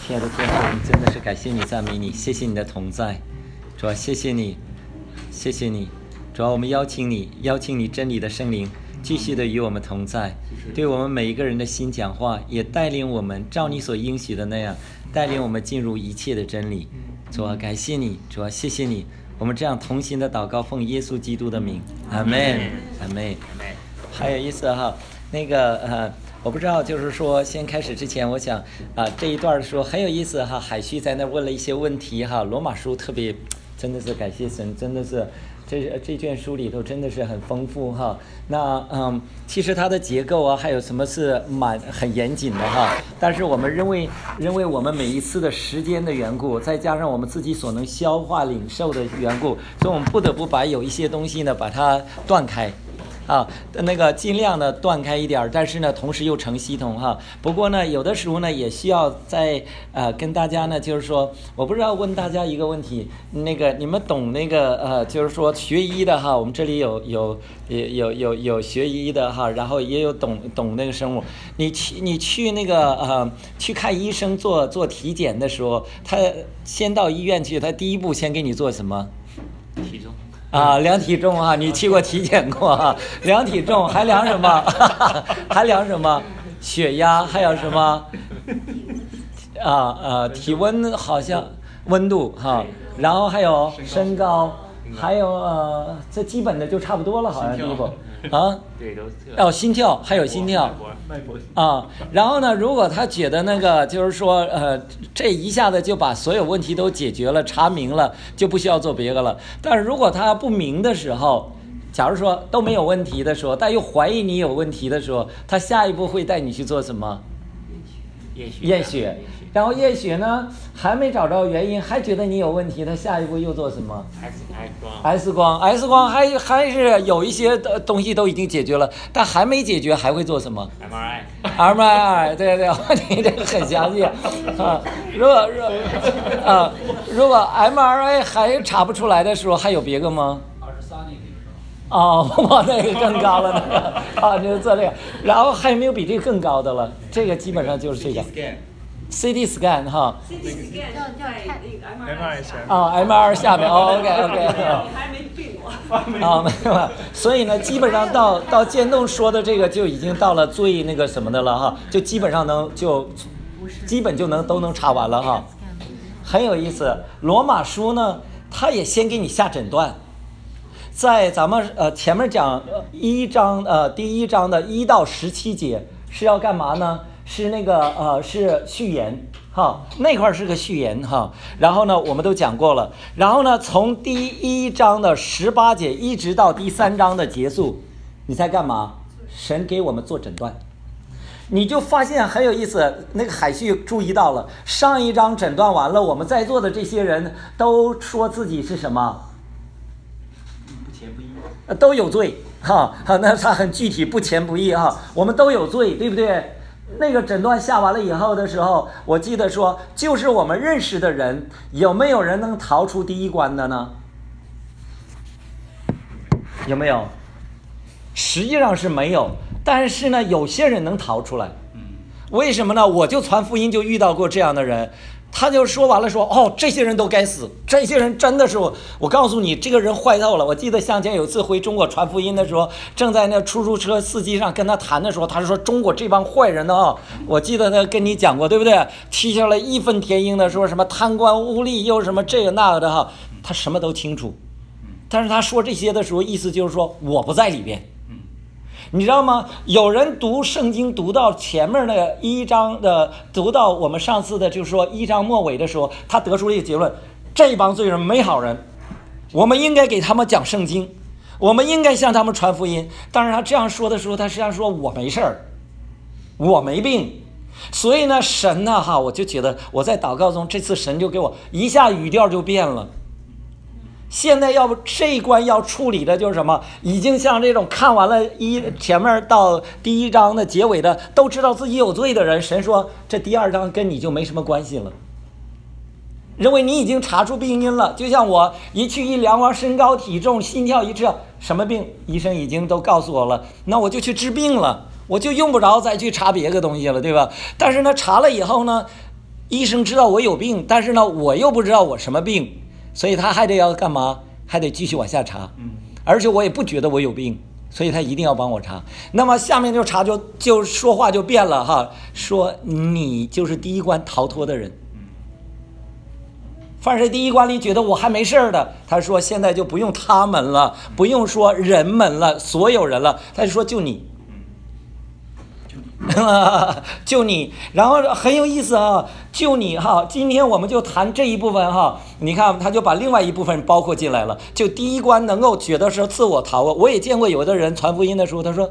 亲爱的天父，我们真的是感谢你、赞美你，谢谢你的同在，主啊，谢谢你，谢谢你，主啊，我们邀请你真理的圣灵继续的与我们同在，对我们每一个人的心讲话，也带领我们照你所应许的那样，带领我们进入一切的真理。主啊，感谢你，主啊，谢谢你，我们这样同心的祷告，奉耶稣基督的名，阿门，阿门。还有意思哈，那个我不知道，就是说先开始之前，我想这一段说很有意思哈。海旭在那问了一些问题哈，罗马书特别真的是感谢神，真的是这卷书里头真的是很丰富哈。那其实它的结构啊，还有什么是很严谨的哈。但是我们认为我们每一次的时间的缘故，再加上我们自己所能消化领受的缘故，所以我们不得不把有一些东西呢把它断开。那个尽量的断开一点，但是呢，同时又成系统哈。不过呢，有的时候呢，也需要在跟大家呢，就是说，我不知道问大家一个问题，那个你们懂那个就是说学医的哈，我们这里有学医的哈，然后也有懂那个生物。你去那个去看医生做体检的时候，他先到医院去，他第一步先给你做什么？ 体重。 量体重啊，你去过体检过啊？量体重还量什么？还量什么？血压还有什么？体温好像温度哈，然后还有身高，还有这基本的就差不多了，好像第一步对，都心跳还有心跳脉搏然后呢，如果他觉得那个就是说这一下子就把所有问题都解决了，查明了，就不需要做别的了。但是如果他不明的时候，假如说都没有问题的时候，但又怀疑你有问题的时候，他下一步会带你去做什么？验血。然后验血呢，还没找着原因，还觉得你有问题，他下一步又做什么 ？X 光还是有一些东西都已经解决了，但还没解决，还会做什么 ？MRI， 对，你这个很详细啊。如果 MRI 还查不出来的时候，还有别个吗？23那个更高了那个就是这个，然后还有没有比这个更高的了？这个基本上就是这个。CT scan 哈 ，CT scan 在那个 MRI 下 ，MRI 下面，OK， 还没病我。 没有，所以呢，基本上到渐冻说的这个就已经到了最那个什么的了哈，就基本上基本就都能查完了哈，很有意思。罗马书呢，它也先给你下诊断，在咱们前面讲第1章的1到17节是要干嘛呢？是那个是序言哈，那块是个序言哈。然后呢，我们都讲过了。然后呢，从第1章的18节一直到第3章的结束，你在干嘛？神给我们做诊断，你就发现很有意思。那个海旭注意到了，上一章诊断完了，我们在座的这些人都说自己是什么？ 不前不义， 都有罪哈。那他很具体，不前不义哈。我们都有罪，对不对？那个诊断下完了以后的时候，我记得说，就是我们认识的人，有没有人能逃出第一关的呢？有没有？实际上是没有，但是呢，有些人能逃出来。为什么呢？我就传福音就遇到过这样的人。他就说完了说，这些人都该死，这些人真的是我告诉你，这个人坏透了。我记得向前有次回中国传福音的时候，正在那出租车司机上跟他谈的时候，他说中国这帮坏人呢我记得他跟你讲过，对不对？踢下来义愤填膺的说什么贪官污吏又什么这个那个的哈，他什么都清楚。但是他说这些的时候，意思就是说我不在里边。你知道吗？有人读圣经读到前面那个1章的，读到我们上次的就是说1章末尾的时候，他得出了一个结论：这帮罪人没好人，我们应该给他们讲圣经，我们应该向他们传福音。但是他这样说的时候，他实际上说我没事儿，我没病。所以呢，神呢我就觉得我在祷告中，这次神就给我一下语调就变了。现在要不这一关要处理的就是什么？已经像这种看完了前面到第1章的结尾的，都知道自己有罪的人，神说这第2章跟你就没什么关系了，认为你已经查出病因了。就像我一去一量完身高体重心跳一知道什么病，医生已经都告诉我了，那我就去治病了，我就用不着再去查别的东西了，对吧？但是呢，查了以后呢， 医生知道我有病，但是呢，我又不知道我什么病，所以他还得要干嘛？还得继续往下查。而且我也不觉得我有病，所以他一定要帮我查。那么下面就查就说话就变了哈，说你就是第一关逃脱的人。凡是第一关里觉得我还没事的，他说现在就不用他们了，不用说人们了，所有人了，他就说就你。就你，然后很有意思啊，就你哈。今天我们就谈这一部分哈，你看他就把另外一部分包括进来了。就第一关能够觉得是自我逃脱，我也见过有的人传福音的时候，他说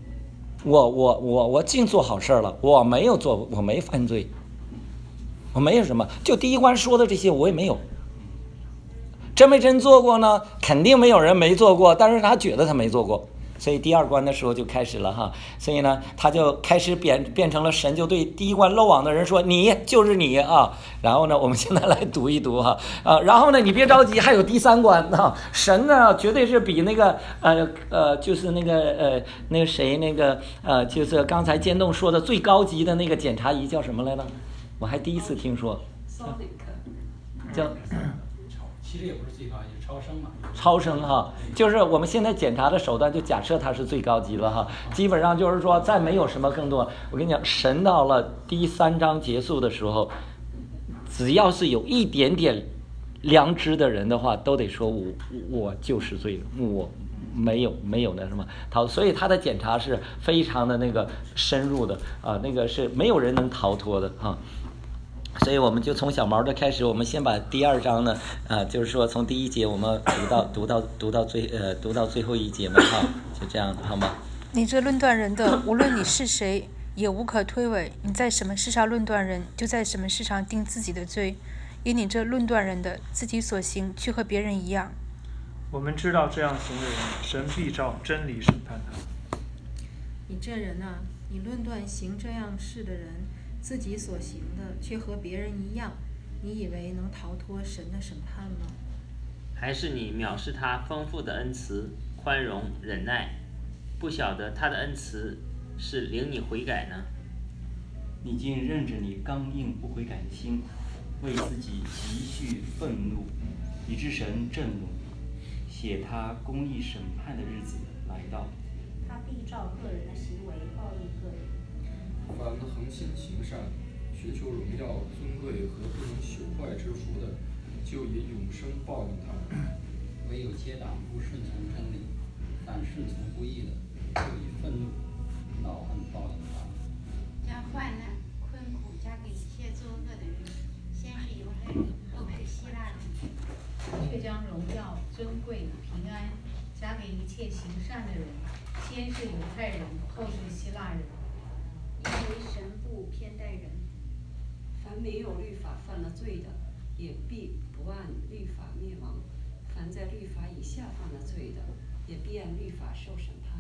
我净做好事了，我没犯罪，我没有什么，就第一关说的这些我也没有。真没真做过呢？肯定没有人没做过，但是他觉得他没做过。所以第二关的时候就开始了哈，所以呢，他就开始变成了神就对第一关漏网的人说：“你就是你啊！”然后呢，我们现在来读一读哈然后呢，你别着急，还有第三关啊！神呢，绝对是比那个就是那个谁就是刚才坚栋说的最高级的那个检查仪叫什么来了？我还第一次听说，叫。 其实也不是最高级，超声嘛。 超声哈，就是我们现在检查的手段，就假设它是最高级了哈。基本上就是说，再没有什么更多。我跟你讲，神到了第3章结束的时候，只要是有一点点良知的人的话，都得说我就是罪了，我没有那什么逃。所以他的检查是非常的那个深入的啊，那个是没有人能逃脱的哈。所以我们就从小毛的开始，我们先把第2章呢，就是说从第1节我们读到最后一节嘛，哈，就这样的，好吗？ 你这论断人的，无论你是谁，也无可推诿。你在什么事上论断人，就在什么事上定自己的罪。因你这论断人的，自己所行却和别人一样。 我们知道这样行的人，神必照真理审判他。 你这人啊，你论断行这样事的人，自己所行的却和别人一样，你以为能逃脱神的审判吗？ 还是你藐视他丰富的恩慈、宽容、忍耐，不晓得他的恩慈是领你悔改呢？ 你竟任着你刚硬不悔改的心，为自己积蓄愤怒，以致神震怒，写他公义审判的日子来到。 他必照个人的行为报应个人。 凡恒心行善，寻求荣耀、尊贵和不能朽坏之福的，就以永生报应他们。 唯有结党不顺从真理，反顺从不义的，就以愤怒、恼恨报应他们。 将患难、困苦加给一切作恶的人，先是犹太人，后是希腊人， 却将荣耀、尊贵、平安加给一切行善的人，先是犹太人，后是希腊人。 因为神不偏待人， 凡没有律法犯了罪的，也必不按律法灭亡；凡在律法以下犯了罪的，也必按律法受审判。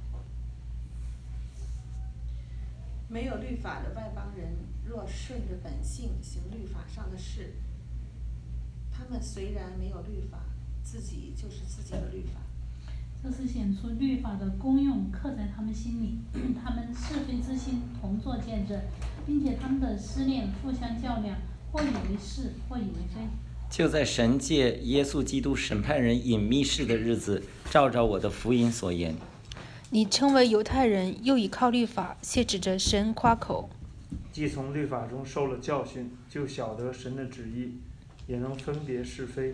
没有律法的外邦人，若顺着本性行律法上的事，他们虽然没有律法，自己就是自己的律法。 这是显出律法的功用刻在他们心里，他们是非之心同作见证，并且他们的思念互相较量，或以为是，或以为非。 就在神借耶稣基督审判人隐秘事的日子，照着我的福音所言。 你称为犹太人，又倚靠律法，却指着神夸口。 既从律法中受了教训，就晓得神的旨意，也能分别是非。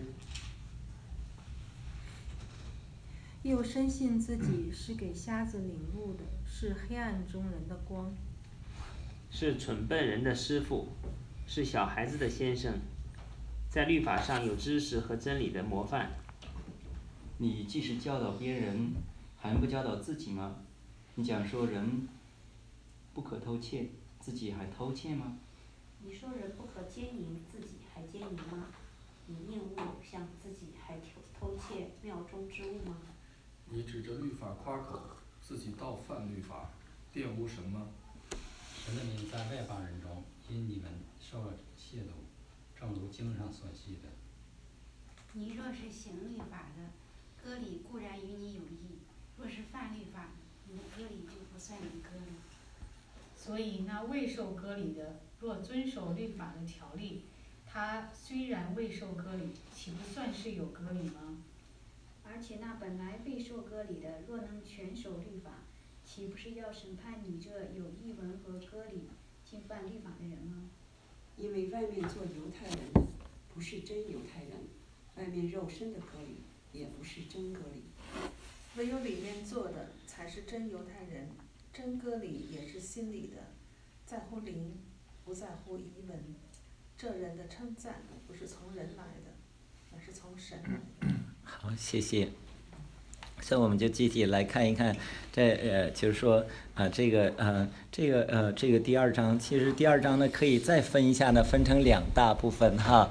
又深信自己是给瞎子领路的，是黑暗中人的光， 是蠢笨人的师傅，是小孩子的先生，在律法上有知识和真理的模范。 你既是教导别人，还不教导自己吗？你讲说人不可偷窃，自己还偷窃吗？ 你说人不可奸淫，自己还奸淫吗？你厌恶偶像，自己还偷窃庙中之物吗？ 你指着律法夸口，自己倒犯律法，玷污神吗？ 神的名在外邦人中因你们受了亵渎，正如经上所记的。 你若是行律法的，割礼固然与你有益；若是犯律法，你的割礼就不算你割礼。 所以那未受割礼的， 若遵守律法的条例，他虽然未受割礼，岂不算是有割礼吗？ 而且那本来未受割礼的，若能全守律法，岂不是要审判你这有异文和割礼侵犯律法的人吗？ 因为外面做犹太人的不是真犹太人，外面肉身的割礼也不是真割礼。 唯有里面做的才是真犹太人，真割礼也是心里的，在乎灵，不在乎遗文。这人的称赞不是从人来的，而是从神来的。 好，谢谢。所以我们就具体来看一看，就是说这个第二章，其实第二章呢可以再分一下呢，分成2大部分哈，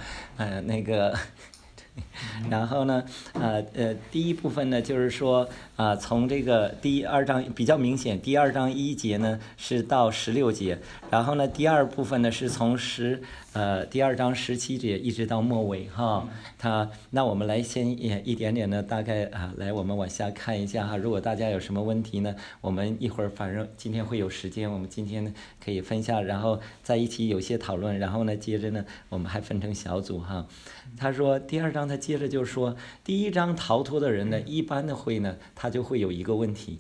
然后呢，第一部分呢，就是说从这个第2章比较明显，第2章1节呢是到16节，然后呢，第二部分呢是从第2章17节一直到末尾哈。那我们来先一点点的大概来我们往下看一下哈。如果大家有什么问题呢，我们一会儿反正今天会有时间，我们今天可以分享，然后在一起有些讨论，然后呢接着呢我们还分成小组哈。他说第2章他接着就说，第1章逃脱的人呢，一般的会呢，他就会有一个问题，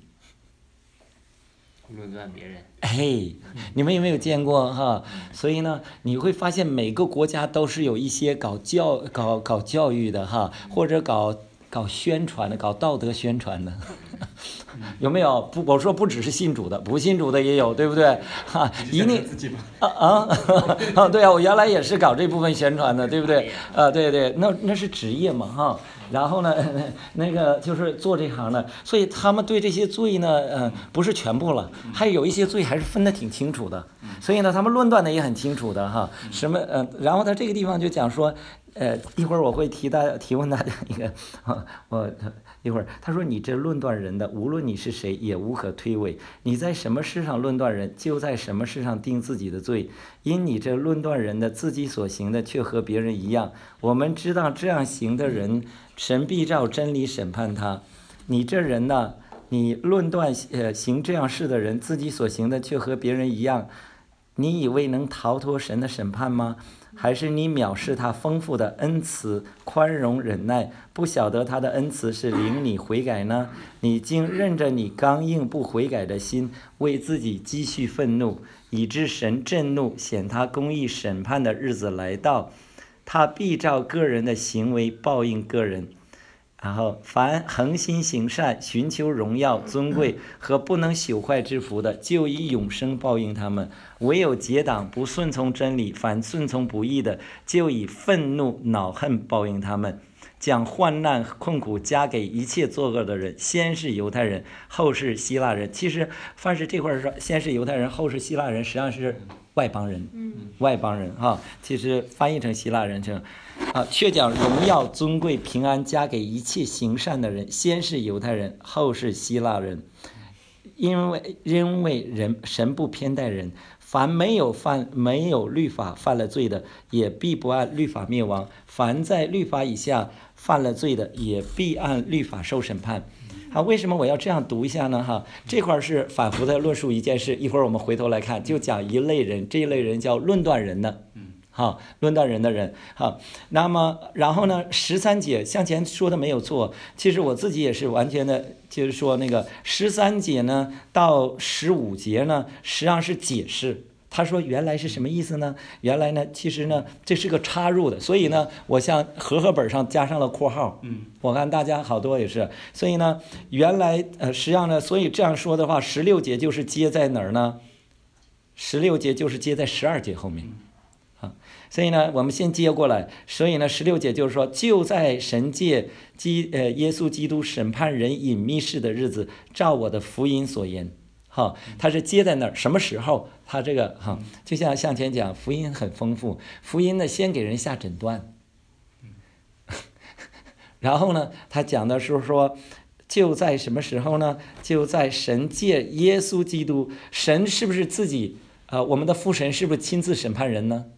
论断别人。 你们有没有见过哈？所以呢，你会发现每个国家都是有一些搞教育的哈，或者搞宣传的，搞道德宣传的，有没有？我说不只是信主的，不信主的也有，对不对？哈，一定对啊，我原来也是搞这部分宣传的，对不对？对，那是职业嘛哈。然后呢，那个就是做这行的，所以他们对这些罪呢，不是全部了，还有一些罪还是分得挺清楚的。所以呢，他们论断的也很清楚的哈。然后他这个地方就讲说，一会儿我会提问大家一个，我一会儿他说你这论断人的，无论你是谁，也无可推诿。你在什么事上论断人，就在什么事上定自己的罪。因你这论断人的，自己所行的却和别人一样。我们知道这样行的人，神必照真理审判他。你这人呢，你论断行这样事的人，自己所行的却和别人一样，你以为能逃脱神的审判吗？还是你藐视他丰富的恩慈、宽容、忍耐，不晓得他的恩慈是领你悔改呢？你竟任着你刚硬不悔改的心，为自己积蓄愤怒，以致神震怒，显他公义审判的日子来到，他必照个人的行为报应个人。然后凡恒心行善、寻求荣耀、尊贵和不能朽坏之福的，就以永生报应他们；唯有结党不顺从真理，反顺从不义的，就以愤怒恼恨报应他们。将患难困苦加给一切作恶的人，先是犹太人，后是希腊人。其实凡是这块说先是犹太人，后是希腊人，实际上是外邦人，外邦人哈。其实翻译成希腊人却将荣耀、尊贵、平安加给一切行善的人，先是犹太人，后是希腊人。因为神不偏待人，凡没有律法犯了罪的，也必不按律法灭亡；凡在律法以下犯了罪的，也必按律法受审判。为什么我要这样读一下呢？这块是反复的论述一件事，一会儿我们回头来看，就讲一类人，这一类人叫论断人的。论断人的人。那么然后呢，13节向前说的没有错，其实我自己也是完全的，就是说那个13节呢到15节呢，实际上是解释。他说原来是什么意思呢？原来呢，其实呢这是个插入的，所以呢我像和本上加上了括号。我看大家好多也是，所以呢原来实际上呢，所以这样说的话，16节就是接在哪儿呢？16节就是接在12节后面。所以呢我们先接过来，所以呢16节就是说，就在神借耶稣基督审判人隐秘事的日子，照我的福音所言。他是接在那儿，什么时候？他这个就像向前讲，福音很丰富，福音呢先给人下诊断，然后呢他讲的是说，就在什么时候呢？就在神借耶稣基督，神是不是自己我们的父神是不是亲自审判人呢？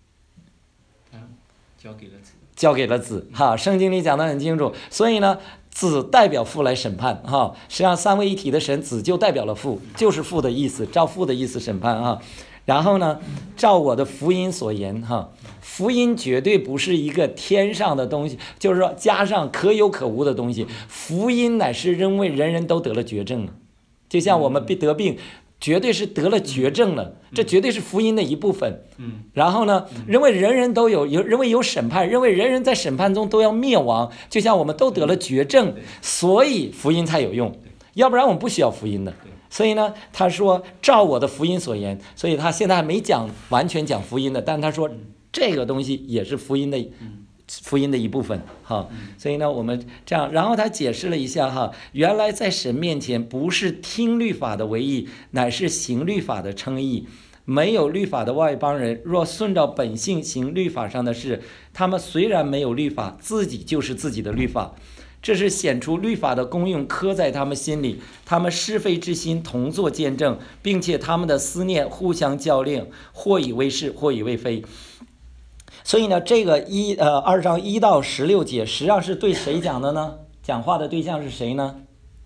交给了子圣经里讲得很清楚。所以呢子代表父来审判实际上三位一体的神，子就代表了父，就是父的意思，照父的意思审判然后呢，照我的福音所言哈，福音绝对不是一个天上的东西，就是说加上可有可无的东西。福音乃是因为人人都得了绝症了，就像我们得病，绝对是得了绝症了，这绝对是福音的一部分。然后呢，认为人人都认为有审判，认为人人在审判中都要灭亡，就像我们都得了绝症，所以福音才有用，要不然我们不需要福音的。所以呢，他说照我的福音所言，所以他现在还没完全讲福音的，但他说这个东西也是福音的一部分哈。所以呢，我们这样，然后他解释了一下哈，原来在神面前不是听律法的为义，乃是行律法的称义。没有律法的外邦人，若顺照本性行律法上的事，他们虽然没有律法，自己就是自己的律法。这是显出律法的功用刻在他们心里，他们是非之心同作见证，并且他们的思念互相较量，或以为是，或以为非。所以呢，这个2章1到16节实际上是对谁讲的呢？讲话的对象是谁呢？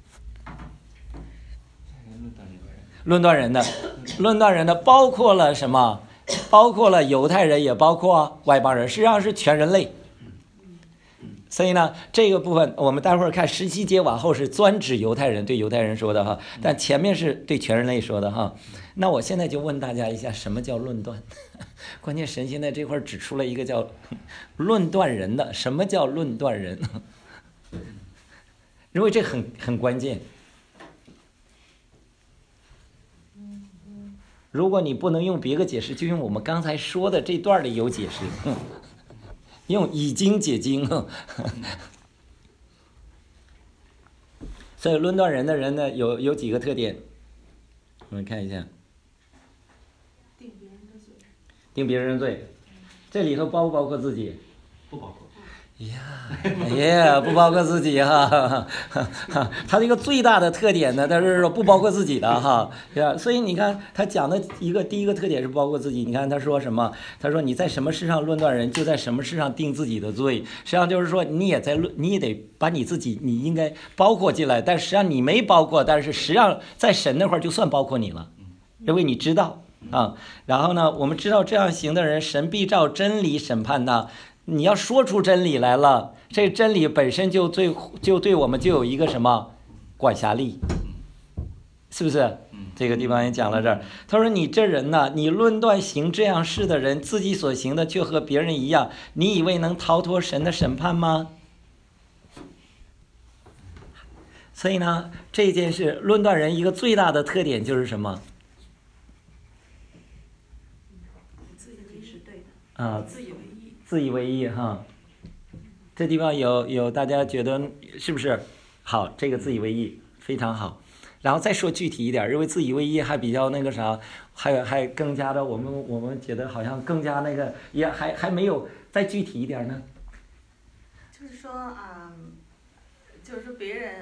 论断人的。论断人的包括了什么？包括了犹太人，也包括外邦人，实际上是全人类。所以呢，这个部分我们待会儿看17节往后是专指犹太人，对犹太人说的哈，但前面是对全人类说的哈。那我现在就问大家一下，什么叫论断？关键神现在这块指出了一个叫论断人的，什么叫论断人？因为这很关键。如果你不能用别个解释，就用我们刚才说的这段里有解释。用以经解经。所以论断人的人呢，有几个特点，我们看一下。定别人的罪，这里头包不包括自己？ 不包括。 不包括自己哈。他这个最大的特点呢，他是说不包括自己的哈。所以你看他讲的第一个特点是不包括自己。你看他说什么？他说你在什么事上论断人，就在什么事上定自己的罪。实际上就是说你也得把你自己你应该包括进来，但实际上你没包括，但是实际上在神那块就算包括你了，因为你知道啊。然后呢，我们知道这样行的人，神必照真理审判他。你要说出真理来了，这真理本身就对我们就有一个什么管辖力，是不是？这个地方也讲了这儿。他说你这人呢，你论断行这样事的人，自己所行的却和别人一样，你以为能逃脱神的审判吗？所以呢，这件事论断人一个最大的特点就是什么？ 自以为是对的啊， 自以为意哈。这地方有大家觉得是不是好？这个自以为意非常好。然后再说具体一点，因为自以为意还比较那个啥，还更加的我们觉得好像更加那个，也还没有再具体一点呢。 就是说就是说别人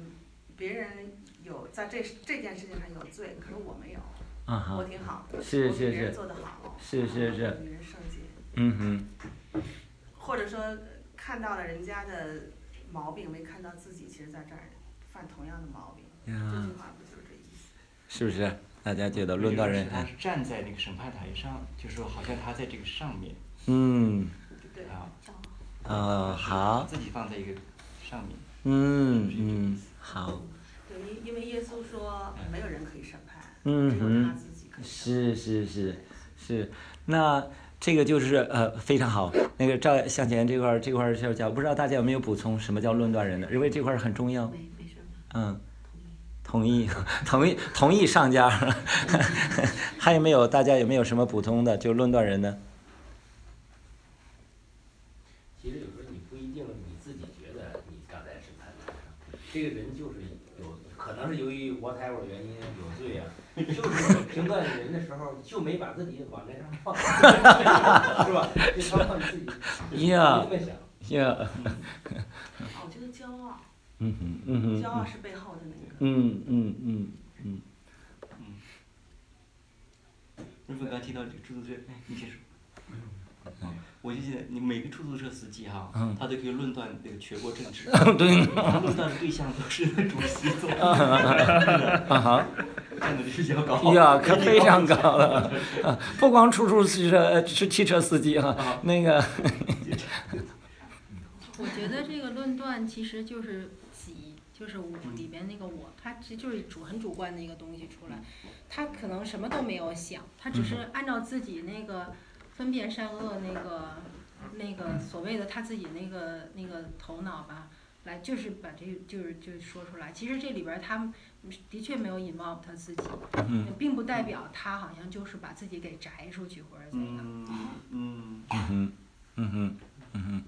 有在这件事情上有罪，可是我没有，我挺好的， 是我比别人做得好， 是比人圣洁。或者说看到了人家的毛病，没看到自己，其实在这儿犯同样的毛病。这句话不就是这意思？ 是不是？大家觉得论断人？ 他是站在那个审判台上，就是说好像他在这个上面。 对好。 自己放在一个上面。 好。 对，因为耶稣说没有人可以审判，只有他自己可以审判。 是，那。这个就是非常好。那个赵向前这块就讲，不知道大家有没有补充什么叫论断人的？因为这块很重要。 没什么。同意上家。还有没有？大家有没有什么补充的？就论断人的。 其实有时候你不一定你自己觉得你站在审判台上，这个人就是可能是由于 whatever 原因有罪啊。就是评断人的时候，就没把自己往这上放，是吧？就他放自己，没这么想。 我觉得骄傲。骄傲是背后的那个。 润芬刚提到这个出租车，你先说。我就记得你每个出租车司机哈，他都可以论断这个全国政治。对。论断的对象都是主席、总理。 见的比较高。 呀，可非常高了，不光出租车是汽车司机哈，那个。 我觉得这个论断其实就是己，就是我里边那个我，它其实就是很主观的一个东西出来，他可能什么都没有想，他只是按照自己那个分辨善恶那个所谓的他自己那个头脑吧，来就是把这就是说出来。其实这里边他的确没有involve他自己，并不代表他好像就是把自己给摘出去或者怎样。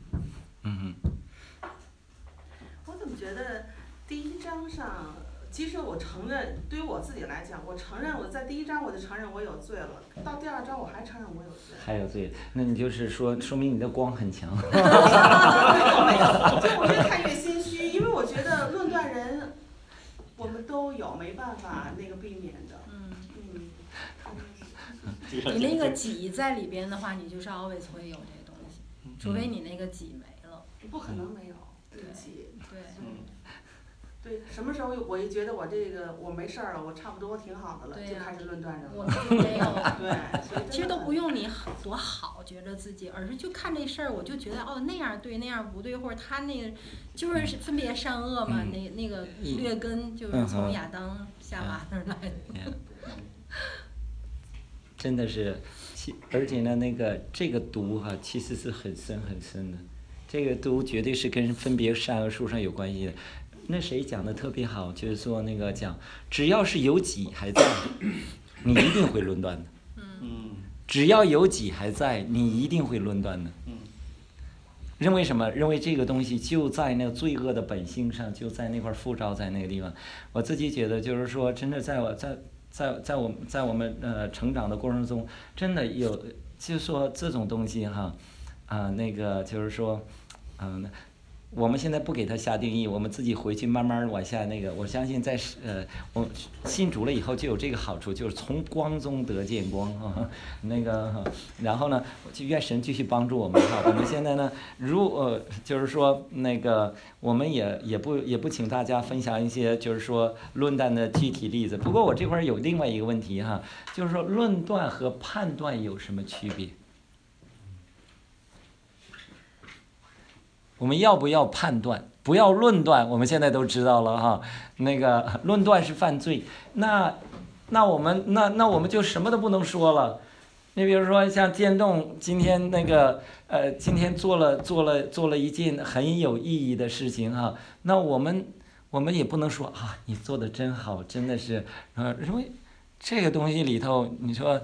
我怎么觉得第一章上，其实我承认，对于我自己来讲，我承认我在第一章我就承认我有罪了，到第二章我还承认我有罪。 还有罪，那你就是说明你的光很强。 没有，就我越看越心虚，因为我觉得论断人，我们都有，没办法那个避免的。 你那个己在里边的话，你就是 always 会有这个东西，除非你那个己没了。 不可能没有。 对， 对，什么时候我一觉得我这个我没事儿了，我差不多挺好的了，就开始论断人了。 我们就没有。 对， 其实都不用你多好觉着自己，而是就看这事儿，我就觉得哦那样对那样不对，或者他那个就是分别善恶嘛，那个劣根就是从亚当夏娃那儿来的。 真的是，而且呢，这个毒哈，其实是很深很深的。这个毒绝对是跟分别善恶树上有关系的。那谁讲的特别好，就是说那个讲，只要是有己还在，你一定会论断的。只要有己还在，你一定会论断的。认为什么？认为这个东西就在那个罪恶的本性上，就在那块附着在那个地方。我自己觉得就是说，真的在我们成长的过程中，真的有，就是说这种东西哈，那个就是说。我们现在不给他下定义，我们自己回去慢慢往下那个。我相信我信主了以后就有这个好处，就是从光中得见光啊。然后呢，就愿神继续帮助我们哈。我们现在呢，就是说那个，我们也不请大家分享一些就是说论断的具体例子。不过我这块有另外一个问题哈，就是说论断和判断有什么区别？我们要不要判断？不要论断，我们现在都知道了哈。那个论断是犯罪，那我们就什么都不能说了。你比如说像建栋今天今天做了一件很有意义的事情哈，那我们也不能说啊，你做的真好，真的是因为这个东西里头，你说。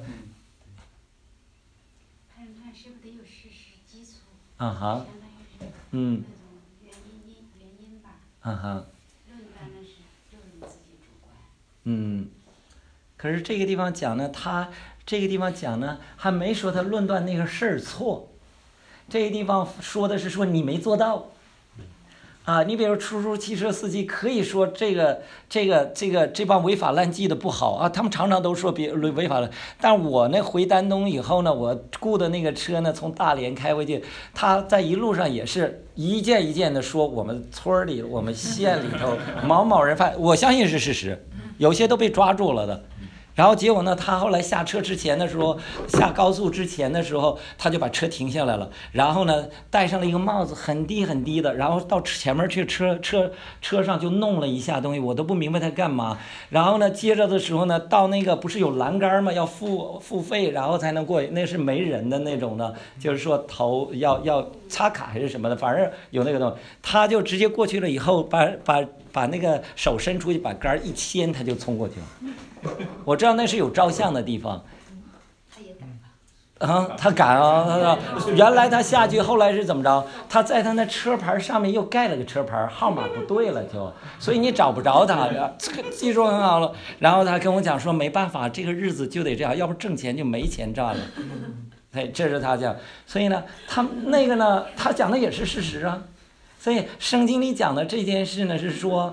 判断是不是得有事实基础？ 那种原因吧。论断那是就是你自己主观。 可是这个地方讲呢，还没说他论断那个事儿错，这个地方说的是说你没做到。你比如出租汽车司机可以说这帮违法乱纪的不好啊，他们常常都说别违法了。但我呢回丹东以后呢，我雇的那个车呢从大连开回去，他在一路上也是一件一件的说我们村里我们县里头某人犯，我相信是事实，有些都被抓住了的。然后结果呢，他后来下车之前的时候，下高速之前的时候，他就把车停下来了，然后呢戴上了一个帽子，很低很低的，然后到前面去车上就弄了一下东西，我都不明白他干嘛。然后呢接着的时候呢，到那个不是有栏杆吗？要付费然后才能过，那是没人的那种的，就是说头要插卡还是什么的，反正有那个东西，他就直接过去了以后，把那个手伸出去，把杆一牵，他就冲过去了。我知道那是有照相的地方。 他也敢吧？ 他敢啊！原来他下去，后来是怎么着？他在他那车牌上面又盖了个车牌，号码不对了就，所以你找不着他。这个技术很好了。然后他跟我讲说，没办法，这个日子就得这样，要不挣钱就没钱赚了。这是他讲。所以呢，他那个呢，他讲的也是事实啊。所以圣经里讲的这件事呢，是说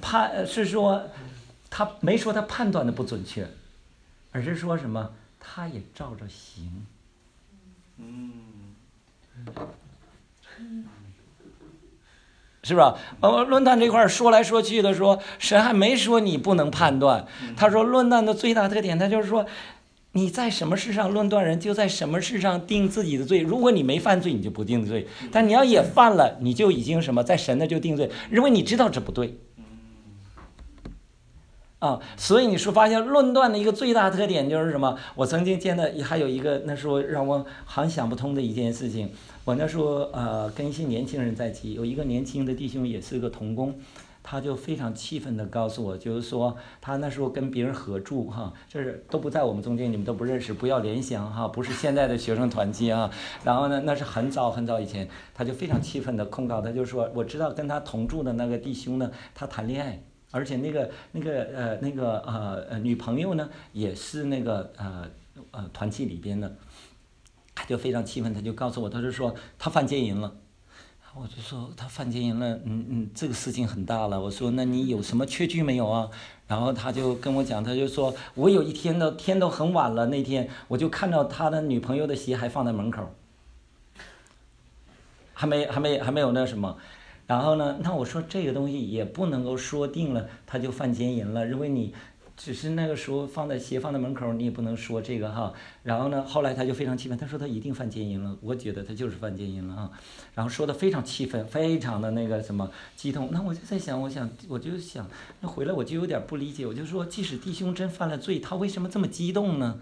他没说他判断的不准确，而是说什么他也照着行。 是吧？论断这块说来说去的说，神还没说你不能判断。他说论断的最大特点，他就是说，你在什么事上论断人，就在什么事上定自己的罪。如果你没犯罪，你就不定罪；但你要也犯了，你就已经什么，在神的就定罪，因为你知道这不对。所以你说发现论断的一个最大特点就是什么？我曾经见到还有一个那时候让我很想不通的一件事情。我那时候跟一些年轻人在一起，有一个年轻的弟兄也是个童工，他就非常气愤地告诉我，就是说他那时候跟别人合住这是都不在我们中间，你们都不认识，不要联想不是现在的学生团契然后呢，那是很早很早以前，他就非常气愤地控告他，就说我知道跟他同住的那个弟兄呢，他谈恋爱。而且那个女朋友呢，也是那个团契里边的，他就非常气愤，他就告诉我，他就说他犯奸淫了。我就说他犯奸淫了，这个事情很大了。我说那你有什么确据没有啊？然后他就跟我讲，他就说我有一天的天都很晚了，那天我就看到他的女朋友的鞋还放在门口，还没有那什么。然后呢，那我说这个东西也不能够说定了他就犯奸淫了，因为你只是那个时候鞋放在门口，你也不能说这个然后呢，后来他就非常气愤，他说他一定犯奸淫了，我觉得他就是犯奸淫了然后说的非常气愤，非常的那个什么激动。那我就在想，我就想，那回来我就有点不理解，我就说，即使弟兄真犯了罪，他为什么这么激动呢？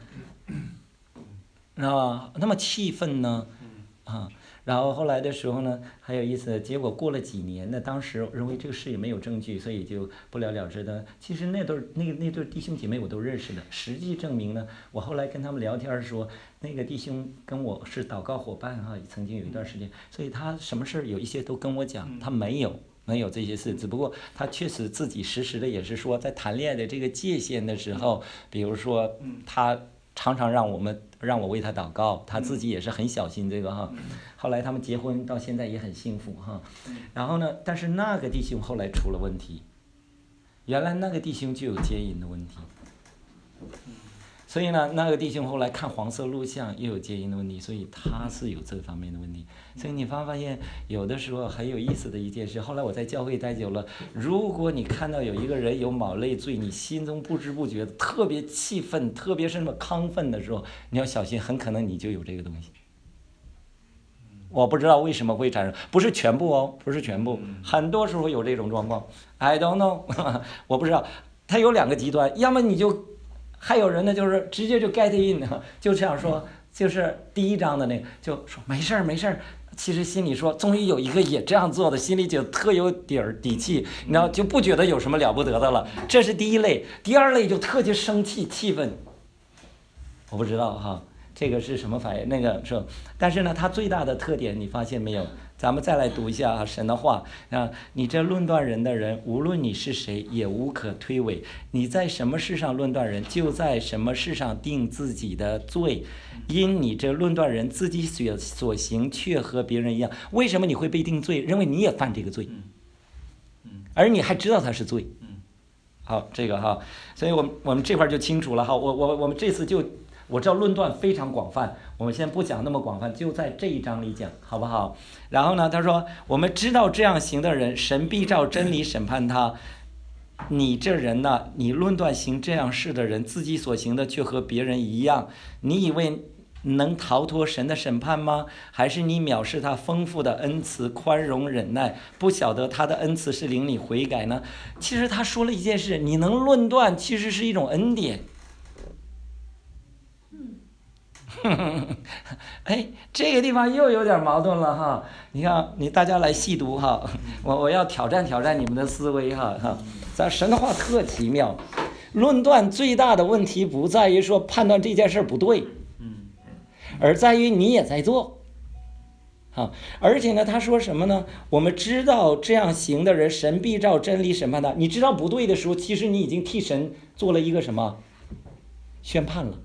那么气愤呢？然后后来的时候呢，还有意思，结果过了几年呢，当时认为这个事也没有证据，所以就不了了之的。其实那对弟兄姐妹我都认识的，实际证明呢，我后来跟他们聊天说，那个弟兄跟我是祷告伙伴曾经有一段时间，所以他什么事有一些都跟我讲，他没有这些事，只不过他确实自己实时的也是说，在谈恋爱的这个界限的时候，比如说他常常让我为他祷告，他自己也是很小心这个后来他们结婚到现在也很幸福然后呢，但是那个弟兄后来出了问题，原来那个弟兄就有奸淫的问题，所以呢，那个弟兄后来看黄色录像也有奸淫的问题，所以他是有这方面的问题。所以你发现有的时候很有意思的一件事，后来我在教会待久了，如果你看到有一个人有卯类罪，你心中不知不觉特别气愤，特别是那么亢奋的时候，你要小心，很可能你就有这个东西。我不知道为什么会产生，不是全部不是全部，很多时候有这种状况 I don't know 我不知道，它有两个极端，要么你就还有人呢，就是直接就 get in 就这样说，就是第一章的那个就说没事儿，其实心里说终于有一个也这样做的，心里就特有底气，你知道，就不觉得有什么了不得的了。这是第一类。第二类就特别生气气愤，我不知道这个是什么反应？那个是，但是呢，它最大的特点你发现没有？咱们再来读一下神的话你这论断人的人，无论你是谁，也无可推诿。你在什么事上论断人，就在什么事上定自己的罪。因你这论断人自己所行却和别人一样。为什么你会被定罪？因为你也犯这个罪，而你还知道它是罪。好，这个所以我们这块就清楚了我们这次就。我知道论断非常广泛，我们先不讲那么广泛，就在这一章里讲，好不好？然后呢，他说我们知道这样行的人，神必照真理审判他。你这人呢，你论断行这样事的人，自己所行的却和别人一样，你以为能逃脱神的审判吗？还是你藐视他丰富的恩慈、宽容、忍耐，不晓得他的恩慈是领你悔改呢？其实他说了一件事，你能论断，其实是一种恩典。这个地方又有点矛盾了你看，大家来细读我要挑战你们的思维咱神的话特奇妙，论断最大的问题不在于说判断这件事不对，而在于你也在做而且呢，他说什么呢？我们知道这样行的人，神必照真理审判他。你知道不对的时候，其实你已经替神做了一个什么宣判了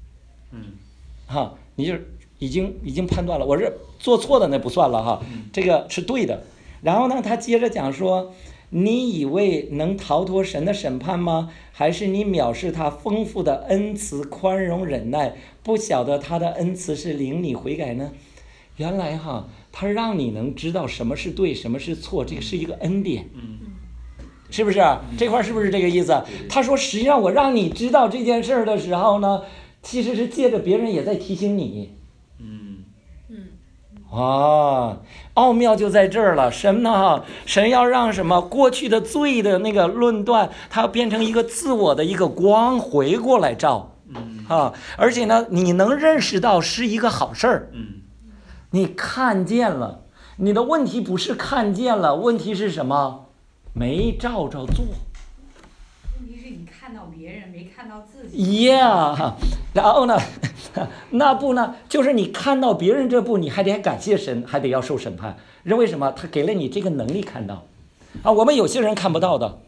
你就已经判断了，我是做错的那不算了这个是对的。然后呢，他接着讲说，你以为能逃脱神的审判吗？还是你藐视他丰富的恩慈、宽容、忍耐，不晓得他的恩慈是领你悔改呢？ 原来哈，他让你能知道什么是对，什么是错，这个是一个恩典。是不是？这块是不是这个意思？他说，实际上我让你知道这件事的时候呢，其实是借着别人也在提醒你。奥妙就在这儿了。神呢？神要让什么过去的罪的那个论断，它要变成一个自我的一个光回过来照。而且呢，你能认识到是一个好事儿。你看见了，你的问题不是看见了，问题是什么？没照着做。 问题是你看到别人，没看到自己。 然后呢，那步呢，就是你看到别人这步，你还得感谢神，还得要受审判。为什么？他给了你这个能力看到。我们有些人看不到的。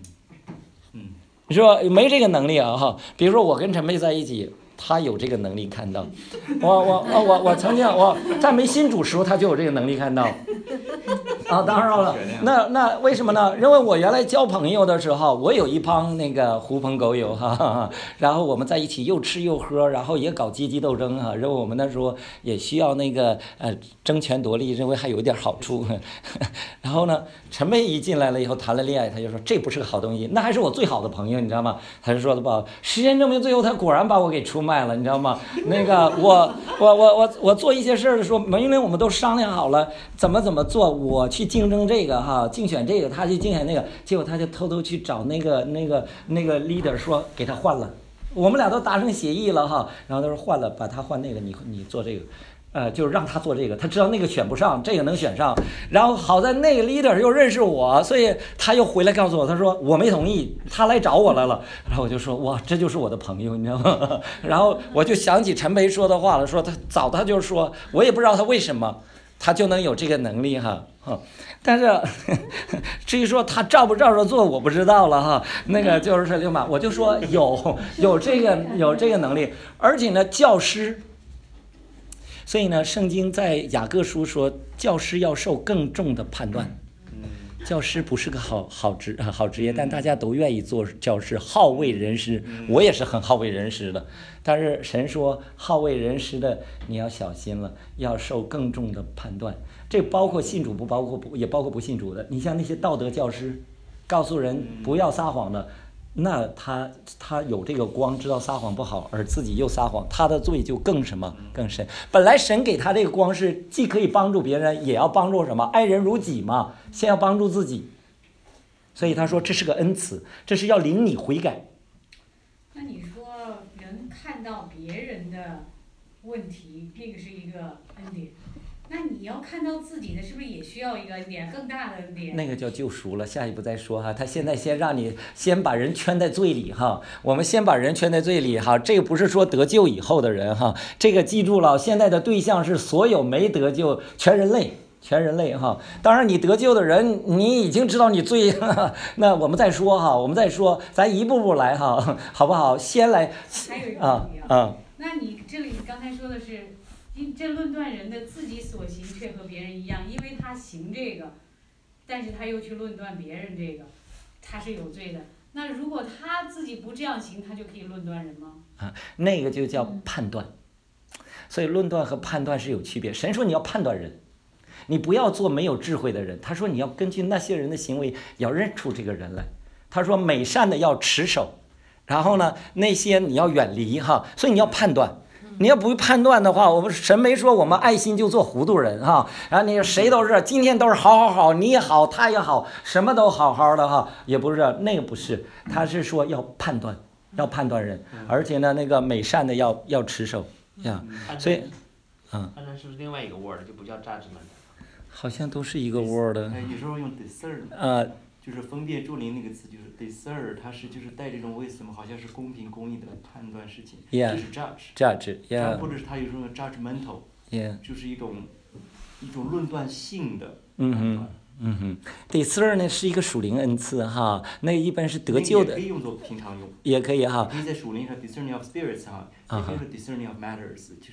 是吧？没这个能力啊比如说我跟陈佩在一起，他有这个能力看到。我曾经在没信主时候，他就有这个能力看到。当然了，那为什么呢？因为我原来交朋友的时候，我有一帮那个狐朋狗友然后我们在一起又吃又喝，然后也搞阶级斗争认为我们那时候也需要那个争权夺利，认为还有点好处。然后呢，陈佩一进来了以后谈了恋爱，他就说这不是个好东西，那还是我最好的朋友，你知道吗？他就说的吧，实验证明最后他果然把我给出卖了，你知道吗？那个我做一些事儿的时候，明明我们都商量好了怎么做，我去竞争这个竞选这个，他去竞选那个，结果他就偷偷去找那个 leader 说给他换了，我们俩都达成协议了然后他说换了，把他换那个，你做这个，就是让他做这个，他知道那个选不上，这个能选上，然后好在那个 leader 又认识我，所以他又回来告诉我，他说我没同意，他来找我来了，然后我就说哇，这就是我的朋友，你知道吗？然后我就想起陈培说的话了，说他就说，我也不知道他为什么。他就能有这个能力但是至于说他照不照着做我不知道了那个就是对吧？我就说有这个能力，而且呢教师，所以呢圣经在雅各书说教师要受更重的判断。教师不是个好职业，但大家都愿意做教师，好为人师。我也是很好为人师的，但是神说好为人师的你要小心了，要受更重的判断。这包括信主不包括也包括不信主的。你像那些道德教师，告诉人不要撒谎的，那他有这个光，知道撒谎不好，而自己又撒谎，他的罪就更什么更深。本来神给他这个光是既可以帮助别人，也要帮助什么爱人如己嘛，先要帮助自己。所以他说这是个恩赐，这是要领你悔改。 那你说能看到别人的问题，那个是一个恩典。那你要看到自己的，是不是也需要一个恩典，更大的恩典？那个叫救赎了，下一步再说他现在先让你先把人圈在罪里我们先把人圈在罪里这个不是说得救以后的人这个记住了，现在的对象是所有没得救全人类当然你得救的人，你已经知道你罪那我们再说咱一步步来好不好？先来还有一个问题那你这里刚才说的是这论断人的自己所行却和别人一样，因为他行这个，但是他又去论断别人这个，他是有罪的。那如果他自己不这样行，他就可以论断人吗？ 那个就叫判断。所以论断和判断是有区别。神说你要判断人，你不要做没有智慧的人。他说你要根据那些人的行为要认出这个人来。他说美善的要持守，然后呢那些你要远离所以你要判断。你要不判断的话，我们神没说我们爱心就做糊涂人然后你谁都是今天都是好，你也好，他也好，什么都好的也不是那个不是，他是说要判断人，而且呢那个美善的要持守所以判断是不是另外一个 word 就不叫 judgment？ 好像都是一个 word。 有时候用 discern，就是分辨助灵那个词，就是 discern， 它是就是带这种 wisdom， 好像是公平公义的判断事情，这是 judge， 或者是它有时候 judgmental， 就是一种论断性的判断。 discern 呢是一个属灵恩赐那一般是得救的， 也可以用作平常用， 也可以可以在属灵上 discerning of spirits 也可以说 discerning of matters， 就是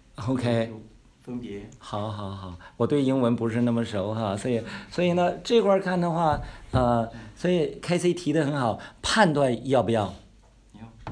OK。 分别好，我对英文不是那么熟所以呢这块看的话所以 KC 提的很好，判断要不要？要。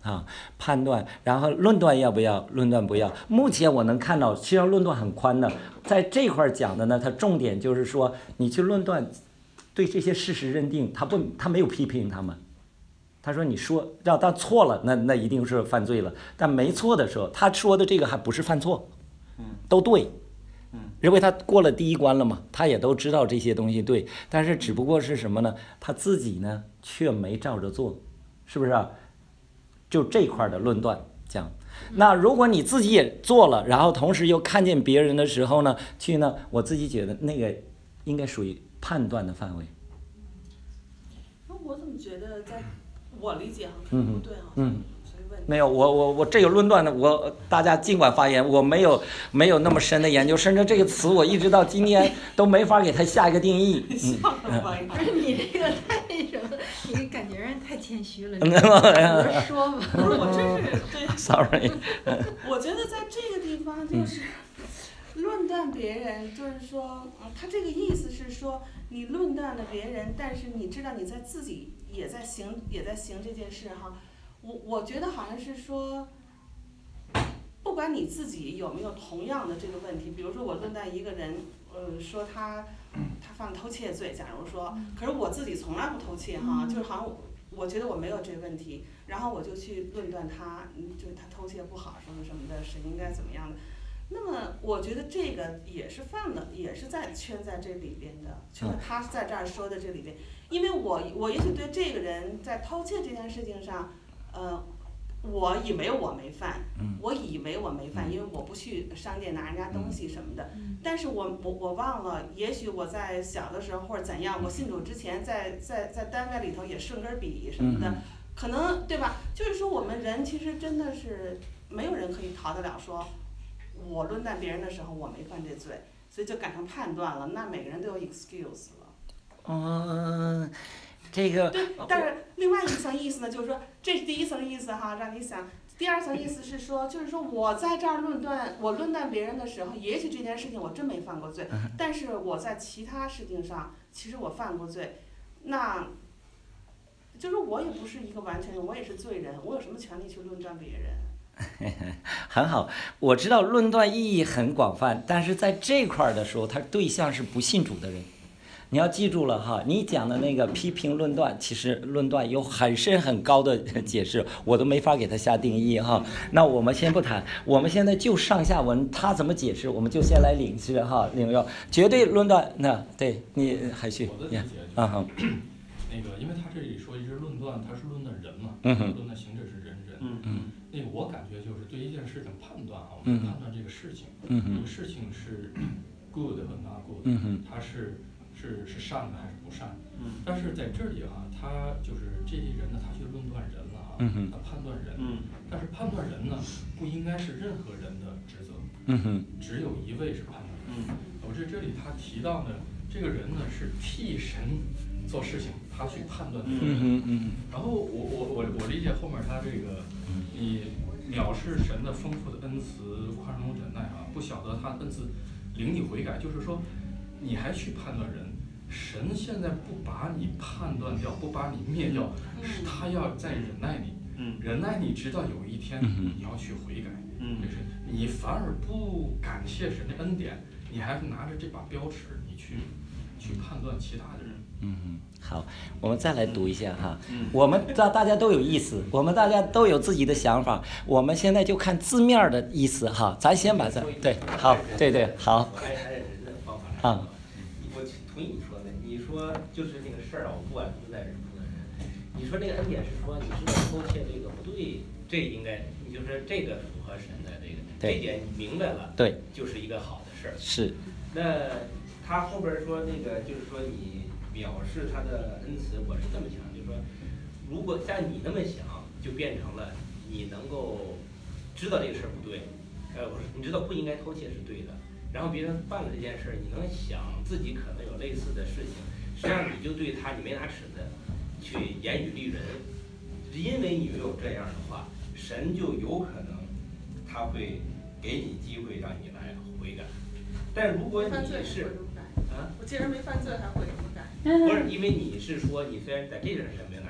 啊，判断，然后论断要不要，论断不要。目前我能看到，实际上论断很宽的，在这块讲的呢，它重点就是说，你去论断，对这些事实认定，他没有批评他们。他说：“你说让他错了，那一定是犯罪了。但没错的时候，他说的这个还不是犯错，都对，因为他过了第一关了嘛，他也都知道这些东西对。但是只不过是什么呢？他自己呢却没照着做，是不是啊？就这块的论断讲。那如果你自己也做了，然后同时又看见别人的时候呢，我自己觉得那个应该属于判断的范围。 那我怎么觉得在？”我理解哈，可能不对哈， 没有，我这个论断的，大家尽管发言，我没有那么深的研究，甚至这个词我一直到今天都没法给它下一个定义。 不是你这个太什么，你感觉人太谦虚了。说吧， 不是我这是对 ，sorry。 我觉得在这个地方就是论断别人，就是说，他这个意思是说，你论断了别人，但是你知道你在自己。也在行这件事哈，我觉得好像是说，不管你自己有没有同样的这个问题，比如说我论断一个人，说他犯偷窃罪，假如说，可是我自己从来不偷窃哈，就是好像我觉得我没有这个问题，然后我就去论断他，就是他偷窃不好什么什么的，是应该怎么样的。那么我觉得这个也是犯了，也是圈在这里边的，就是他在这儿说的这里边，因为我也许对这个人在偷窃这件事情上，我以为我没犯，因为我不去商店拿人家东西什么的，但是我忘了，也许我在小的时候或者怎样，我信主之前在单位里头也顺根笔什么的，可能对吧？就是说我们人其实真的是没有人可以逃得了说。我论断别人的时候，我没犯这罪，所以就改成判断了。那每个人都有 excuse 了。 这个。 对，但是另外一层意思呢，就是说，这是第一层意思哈，让你想。第二层意思是说，就是说我在这儿论断别人的时候，也许这件事情我真没犯过罪，但是我在其他事情上，其实我犯过罪。那，就是我也不是一个完全人，我也是罪人，我有什么权利去论断别人？ 很好，我知道论断意义很广泛，但是在这块的时候，它对象是不信主的人。你要记住了哈，你讲的那个批评论断，其实论断有很深很高的解释，我都没法给它下定义哈。那我们先不谈，我们现在就上下文他怎么解释，我们就先来领知哈，领用绝对论断。那对你还是我的理解那个，因为他这里说一直论断，他是论断人嘛，论断行者是人。那个我感觉就是对一件事情判断啊，我们判断这个事情，这个事情是 good 和 not good，它是善的还是不善？但是在这里啊，他就是这些人呢，他去论断人了啊，他判断人，但是判断人呢，不应该是任何人的职责，只有一位是判断人。我这里他提到呢，这个人呢是替神做事情，他去判断的人。然后我理解后面他这个，你藐视神的丰富的恩慈、宽容、忍耐啊，不晓得他恩慈领你悔改，就是说你还去判断人，神现在不把你判断掉，不把你灭掉，是他要再忍耐你，忍耐你直到有一天你要去悔改，就是你反而不感谢神的恩典，你还拿着这把标尺，你去判断其他的人。 好，我们再来读一下哈。我们大家都有意思，我们大家都有自己的想法。我们现在就看字面的意思哈。咱先把对，好，对，好。 我还是人的方法啊。我同意你说的。你说就是那个事儿啊，我不管不在人不在人。你说这个恩典是说你知道偷窃这个不对，这应该你就是这个符合神的这个，这点你明白了， 对， 就是一个好的事儿。 是。 那他后边说那个就是说你。藐视他的恩慈，我是这么想，就是说，如果像你那么想，就变成了你能够知道这个事儿不对，你知道不应该偷窃是对的，然后别人办了这件事儿，你能想自己可能有类似的事情，实际上你就对他你没拿尺子去严语律人，因为你有这样的话，神就有可能他会给你机会让你来悔改，但如果你是我既然没犯罪还会怎么改？ 不是因为你是说你虽然在这件事上没有改，你可能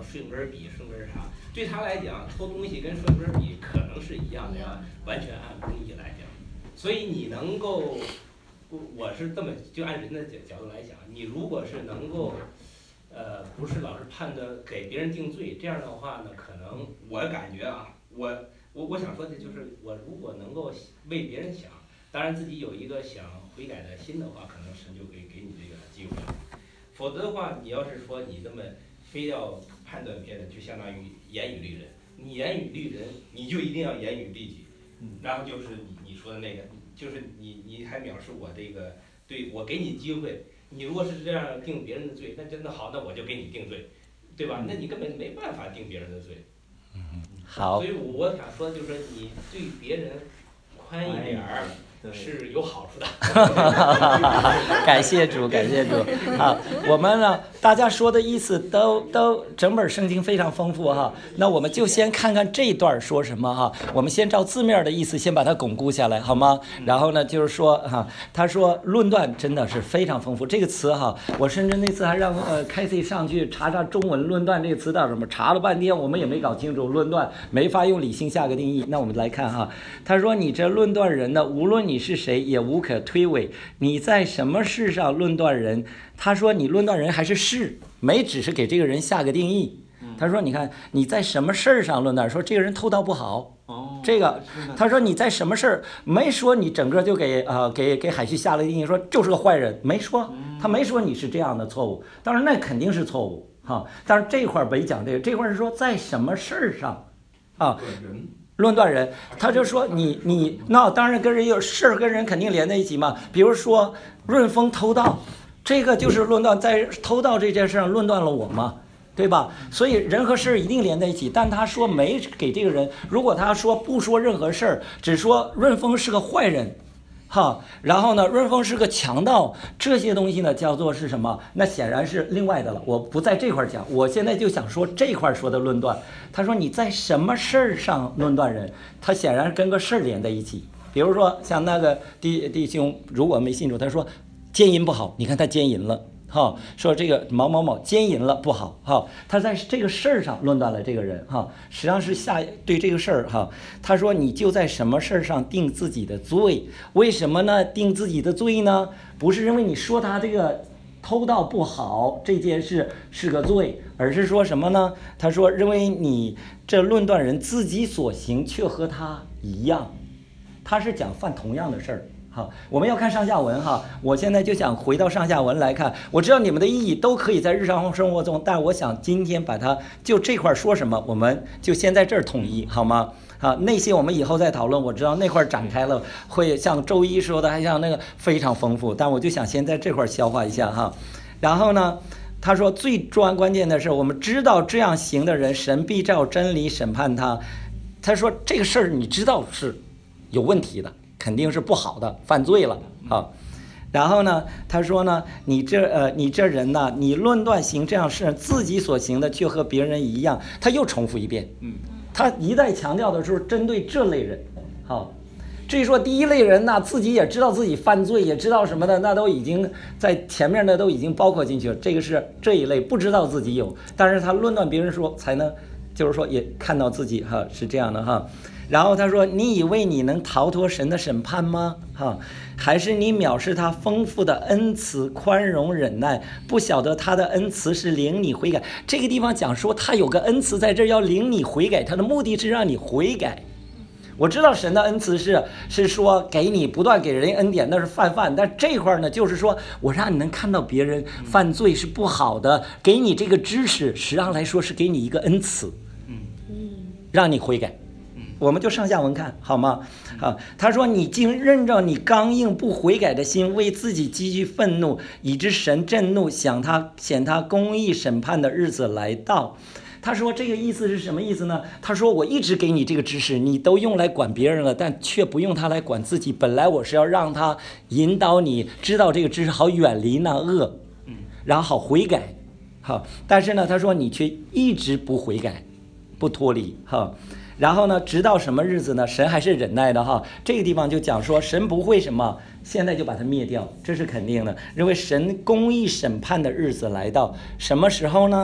顺根笔顺根查，对他来讲偷东西跟顺根笔可能是一样的呀，完全按公义来讲。所以你能够，我是这么就按人的角度来讲，你如果是能够，不是老是判断给别人定罪，这样的话呢，可能我感觉啊，我想说的就是，我如果能够为别人想，当然自己有一个想悔改的心的话，可能神就会给你这个机会。否则的话，你要是说你这么非要判断别人，就相当于严以律人。你严以律人，你就一定要严以律己。然后就是你说的那个，就是你还藐视我这个，对我给你机会，你如果是这样定别人的罪，那真的好，那我就给你定罪，对吧？那你根本没办法定别人的罪。 好。 所以我想说，就是说你对别人宽一点儿。是有好处的。 感谢主，感谢主。好，我们呢，大家说的意思都整本圣经非常丰富哈。那我们就先看看这一段说什么哈。我们先照字面的意思先把它巩固下来，好吗？然后呢，就是说哈，他说论断真的是非常丰富。这个词哈，我甚至那次还让Cathy 上去查中文论断这个词到什么，查了半天我们也没搞清楚。论断没法用理性下个定义。那我们来看哈，他说你这论断人呢，无论你是谁也无可推诿，你在什么事上论断人？他说你论断人还是事，没只是给这个人下个定义。他说你看你在什么事儿上论断，说这个人偷盗不好，这个他说你在什么事儿，没说你整个就给海旭下了定义，说就是个坏人，没说，他没说你是这样的错误，当然那肯定是错误哈。但是这块没讲这个，这块是说在什么事儿上啊？论断人，他就说你那当然跟人有事儿，跟人肯定连在一起嘛。比如说润丰偷盗，这个就是论断，在偷盗这件事上论断了我嘛，对吧？所以人和事儿一定连在一起。但他说没给这个人，如果他说不说任何事儿，只说润丰是个坏人。哈，然后呢，润丰是个强盗，这些东西呢叫做是什么？那显然是另外的了，我不在这块讲，我现在就想说这块说的论断。他说你在什么事儿上论断人？他显然跟个事儿连在一起。比如说像那个弟兄，如果没信主，他说奸淫不好，你看他奸淫了。哈，说这个某某某奸淫了不好哈，他在这个事儿上论断了这个人哈，实际上是对这个事儿哈，他说你就在什么事儿上定自己的罪？为什么呢？定自己的罪呢？不是因为你说他这个偷盗不好这件事是个罪，而是说什么呢？他说认为你这论断人自己所行却和他一样，他是讲犯同样的事儿。好，我们要看上下文哈。我现在就想回到上下文来看。我知道你们的意义都可以在日常生活中，但我想今天把它就这块说什么，我们就先在这儿统一，好吗？啊，那些我们以后再讨论。我知道那块展开了，会像周一说的，还像那个非常丰富。但我就想先在这块消化一下哈。然后呢，他说最关键的是，我们知道这样行的人，神必照真理审判他。他说这个事儿你知道是有问题的。肯定是不好的，犯罪了啊。然后呢，他说呢，你这人呢，你论断行这样事，自己所行的却和别人一样。他又重复一遍，他一再强调的时候，针对这类人。好，至于说第一类人呢，自己也知道自己犯罪，也知道什么的，那都已经在前面的都已经包括进去了。这个是这一类不知道自己有，但是他论断别人说才能，就是说也看到自己哈是这样的哈。然后他说你以为你能逃脱神的审判吗？哈，还是你藐视他丰富的恩慈、宽容、忍耐，不晓得他的恩慈是领你悔改。这个地方讲说他有个恩慈在这儿要领你悔改，他的目的是让你悔改。我知道神的恩慈是说给你不断给人恩典，那是泛，但这块呢就是说我让你能看到别人犯罪是不好的，给你这个知识，实际上来说是给你一个恩慈，让你悔改。我们就上下文看好吗？好，他说你竟认着你刚硬不悔改的心，为自己积聚愤怒，以致神震怒，显他公义审判的日子来到。他说这个意思是什么意思呢？他说我一直给你这个知识，你都用来管别人了，但却不用他来管自己。本来我是要让他引导你知道这个知识，好远离那恶，然后好悔改。好，但是呢，他说你却一直不悔改，不脱离。好。然后呢，直到什么日子呢？神还是忍耐的哈。这个地方就讲说，神不会什么，现在就把它灭掉，这是肯定的。因为神公义审判的日子来到，什么时候呢？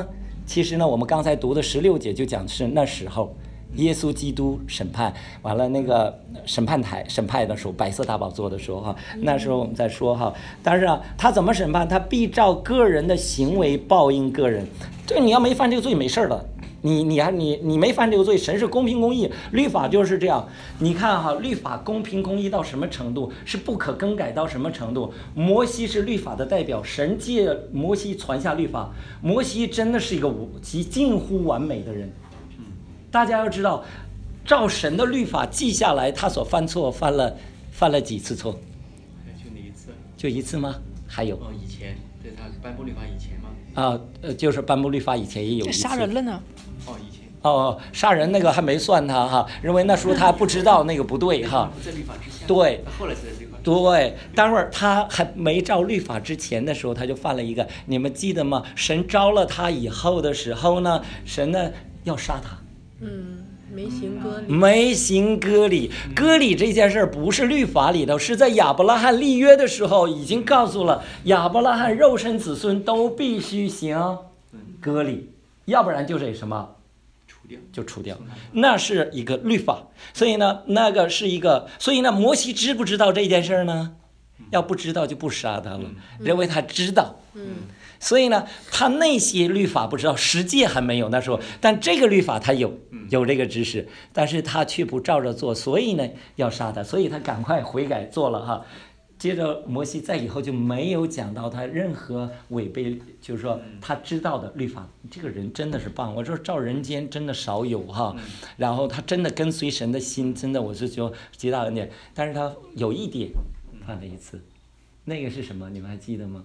其实呢，我们刚才读的16节就讲是那时候耶稣基督审判完了，那个审判的时候，白色大宝座的时候哈，那时候我们再说哈。但是啊，他怎么审判？他必照个人的行为报应个人。这个你要没犯这个罪没事的，你没犯这个罪，神是公平公义，律法就是这样。你看哈，律法公平公义到什么程度，是不可更改到什么程度？摩西是律法的代表，神借摩西传下律法，摩西真的是一个近乎完美的人。大家要知道，照神的律法记下来，他所犯错犯了几次错？ 就那一次。 就一次吗？还有？ 以前在他颁布律法以前吗？ 就是颁布律法以前也有一次。 杀人了呢？ 以前。 杀人那个还没算他哈，认为那时候他不知道那个不对哈。 在律法之下。 对。 后来才在律法。 对，待会儿他还没照律法之前的时候，他就犯了一个，你们记得吗？神招了他以后的时候呢，神呢要杀他。 没行割礼。 没行割礼，割礼这件事不是律法里头，是在亚伯拉罕立约的时候已经告诉了亚伯拉罕肉身子孙都必须行割礼，要不然就这什么就除掉，那是一个律法。所以呢，那个是一个，所以呢，摩西知不知道这件事呢？要不知道就不杀他了，认为他知道。所以呢，他那些律法不知道，十诫还没有那时候，但这个律法他有这个知识，但是他却不照着做，所以呢要杀他，所以他赶快悔改做了哈。接着摩西在以后就没有讲到他任何违背，就是说他知道的律法。这个人真的是棒，我说照人间真的少有哈。然后他真的跟随神的心，真的我是觉得极大恩典。但是他有一点犯了一次，那个是什么？你们还记得吗？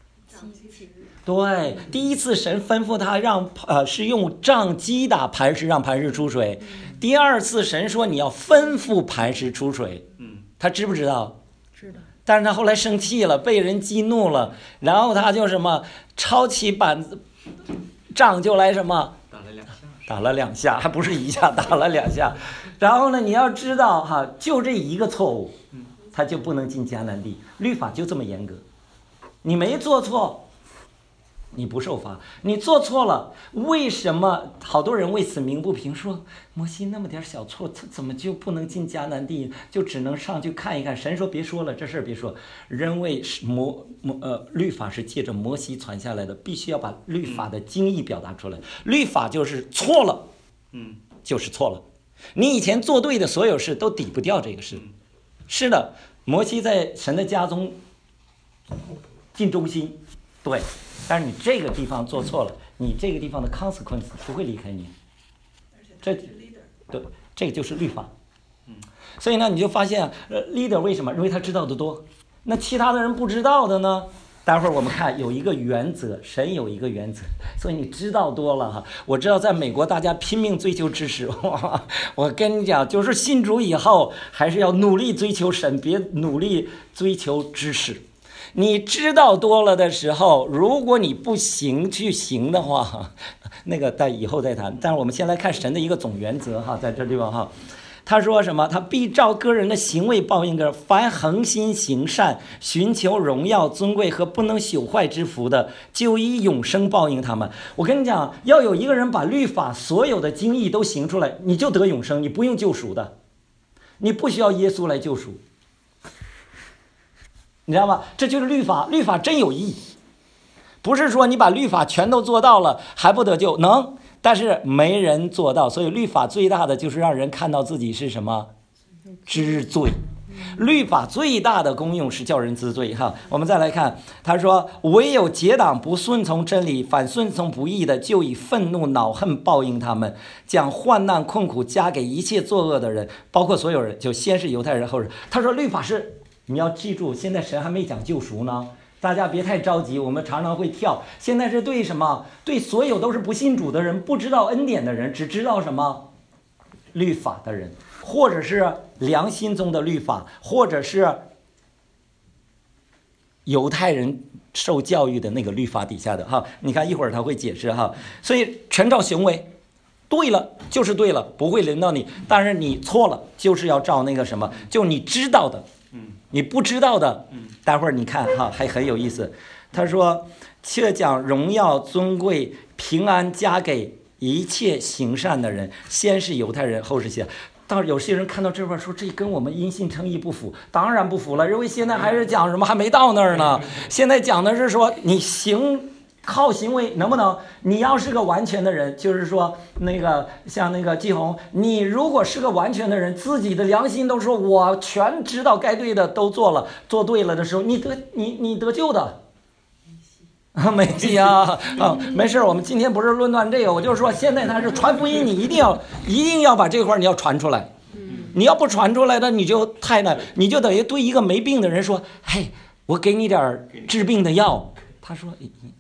对，第一次神吩咐他是用杖击打磐石，让磐石出水。第二次神说你要吩咐磐石出水。他知不知道？ 知道。 但是他后来生气了，被人激怒了，然后他就什么抄起板子杖就来什么打了两下，还不是一下，打了2下。然后呢，你要知道哈，就这一个错误，他就不能进迦南地，律法就这么严格。你没做错，你不受罚；你做错了，为什么好多人为此鸣不平？说摩西那么点小错，他怎么就不能进迦南地？就只能上去看一看。神说别说了，这事儿别说，因为律法是借着摩西传下来的，必须要把律法的精义表达出来。律法就是错了，就是错了。你以前做对的所有事都抵不掉这个事。是的，摩西在神的家中尽忠心，对，但是你这个地方做错了，你这个地方的 consequence 不会离开你。对，这个就是律法。所以呢，你就发现leader 为什么？因为他知道的多，那其他的人不知道的呢？待会儿我们看有一个原则，神有一个原则，所以你知道多了哈。我知道在美国大家拼命追求知识，我跟你讲，就是信主以后还是要努力追求神，别努力追求知识。你知道多了的时候，如果你不去行的话，那个在以后再谈。但是我们先来看神的一个总原则哈，在这地方哈，他说什么？他必照个人的行为报应个人。凡恒心行善、寻求荣耀、尊贵和不能朽坏之福的，就以永生报应他们。我跟你讲，要有一个人把律法所有的精义都行出来，你就得永生，你不用救赎的，你不需要耶稣来救赎。你知道吗？这就是律法，律法真有意义，不是说你把律法全都做到了还不得救，能，但是没人做到。所以律法最大的就是让人看到自己是什么？知罪。律法最大的功用是叫人知罪哈。我们再来看，他说唯有结党不顺从真理，反顺从不义的，就以愤怒恼恨报应他们，将患难困苦加给一切作恶的人，包括所有人，就先是犹太人后人。他说律法是，你要记住，现在神还没讲救赎呢，大家别太着急，我们常常会跳。现在是对什么？对所有都是不信主的人，不知道恩典的人，只知道什么律法的人，或者是良心中的律法，或者是犹太人受教育的那个律法底下的哈。你看一会儿他会解释哈。所以全照行为，对了就是对了，不会轮到你，但是你错了就是要照那个什么，就你知道的，你不知道的，待会儿你看哈，还很有意思。 他说却将荣耀尊贵平安加给一切行善的人，先是犹太人，后是希腊。到有些人看到这块说这跟我们因信称义不符，当然不符了，因为现在还是讲什么还没到那儿呢，现在讲的是说你靠行为能不能？你要是个完全的人，就是说像那个季红，你如果是个完全的人，自己的良心都说我全知道该对的都做了，做对了的时候，你得救的。没戏啊！没事，我们今天不是论断这个，我就是说现在他是传福音，你一定要把这块你要传出来。你要不传出来的，你就太难，你就等于对一个没病的人说：“嘿，我给你点治病的药。”他说：“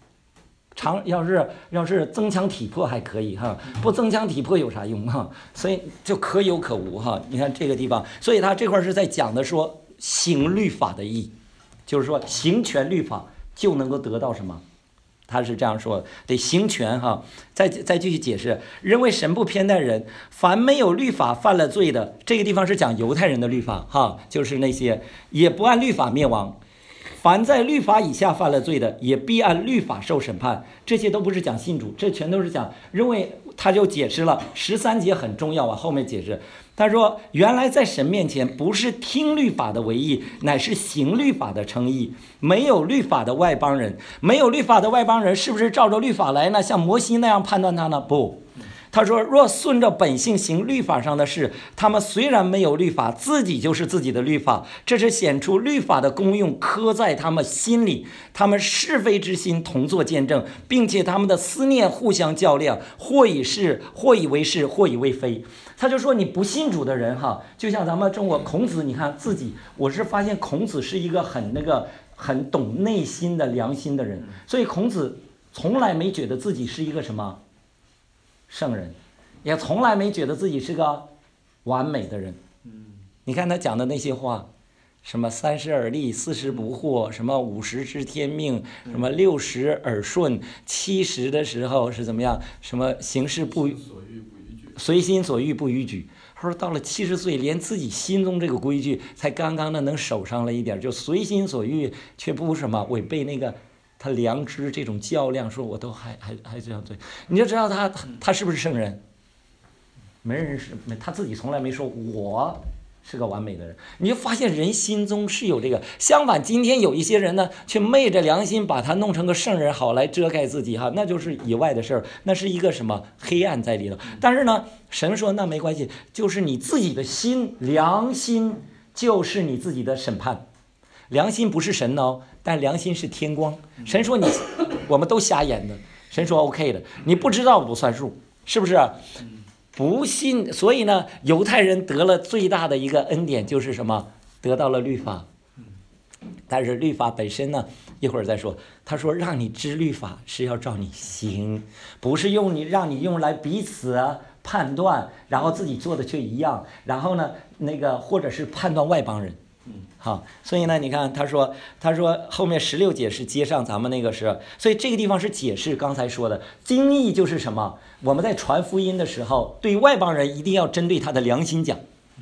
要是增强体魄还可以哈，不增强体魄有啥用哈？所以就可有可无哈。你看这个地方，所以他这块是在讲的说行律法的义，就是说行全律法就能够得到什么？他是这样说，得行全哈。再继续解释，认为神不偏待人，凡没有律法犯了罪的，这个地方是讲犹太人的律法哈，就是那些也不按律法灭亡。凡在律法以下犯了罪的，也必按律法受审判。这些都不是讲信主，这全都是讲，因为他就解释了13节很重要啊，后面解释。他说原来在神面前不是听律法的为义，乃是行律法的称义。没有律法的外邦人，没有律法的外邦人是不是照着律法来呢？像摩西那样判断他呢？不，他说若顺着本性行律法上的事，他们虽然没有律法，自己就是自己的律法。这是显出律法的功用刻在他们心里，他们是非之心同作见证，并且他们的思念互相较量，或以为是，或以为非。他就说你不信主的人哈，就像咱们中国孔子，你看自己，我是发现孔子是一个很懂内心的良心的人，所以孔子从来没觉得自己是一个什么圣人，也从来没觉得自己是个完美的人。你看他讲的那些话，什么30耳利，40不惑，什么50知天命，什么60耳顺，70的时候是怎么样？什么行事不随心所欲不逾矩。他说到了70岁，连自己心中这个规矩才刚刚的能守上了一点，就随心所欲，却不什么违背那个他良知这种较量，说我都还这样对，你就知道他是不是圣人？没人是，他自己从来没说我是个完美的人。你就发现人心中是有这个。相反，今天有一些人呢，却昧着良心把他弄成个圣人，好来遮盖自己哈，那就是以外的事儿，那是一个什么黑暗在里头。但是呢，神说那没关系，就是你自己的心，良心就是你自己的审判。良心不是神哦，但良心是天光。神说我们都瞎眼的，神说 OK 的，你不知道不算数，是不是？不信，所以呢，犹太人得了最大的一个恩典就是什么？得到了律法。但是律法本身呢，一会儿再说。他说让你知律法是要照你行，不是让你用来彼此判断，然后自己做的却一样，然后呢或者是判断外邦人。好，所以呢，你看他说后面16节是接上咱们那个是，所以这个地方是解释刚才说的经义就是什么？我们在传福音的时候，对外邦人一定要针对他的良心讲，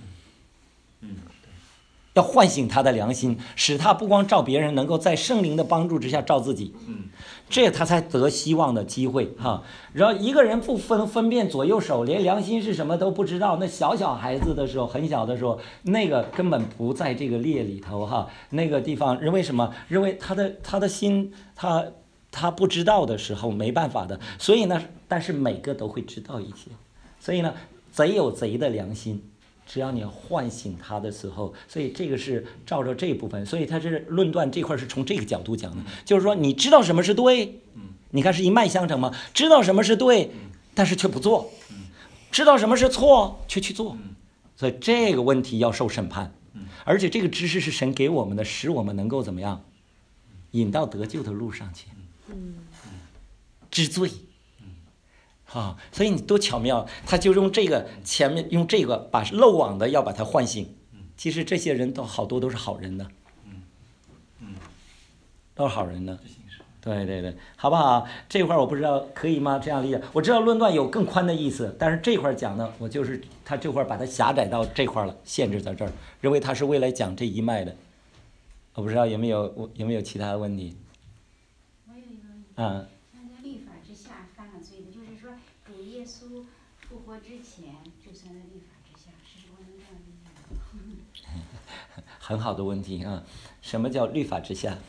要唤醒他的良心，使他不光照别人，能够在圣灵的帮助之下照自己，这他才得希望的机会哈。然后一个人不分辨左右手，连良心是什么都不知道，那小孩子的时候，很小的时候，那个根本不在这个列里头哈。那个地方，因为什么？因为他的心，他不知道的时候没办法的，所以呢，但是每个都会知道一些，所以呢，贼有贼的良心。只要你唤醒他的时候，所以这个是照着这部分，所以他是论断这块是从这个角度讲的，就是说你知道什么是对，你看是一脉相承吗？知道什么是对，但是却不做，知道什么是错，却去做，所以这个问题要受审判，而且这个知识是神给我们的，使我们能够怎么样，引到得救的路上去，知罪。所以你多巧妙，他就用这个前面用这个把漏网的要把它唤醒。其实这些人都好多都是好人的，都是好人的。对，好不好？这块我不知道可以吗？这样理解，我知道论断有更宽的意思，但是这块讲的，我就是他这块把它狭窄到这块了，限制在这儿，认为他是为了讲这一脉的。我不知道有没有其他的问题。 那在律法之下犯了罪的，就是说主耶稣复活之前就算在律法之下，是我能这样理解吗？ 很好的问题啊！什么叫律法之下？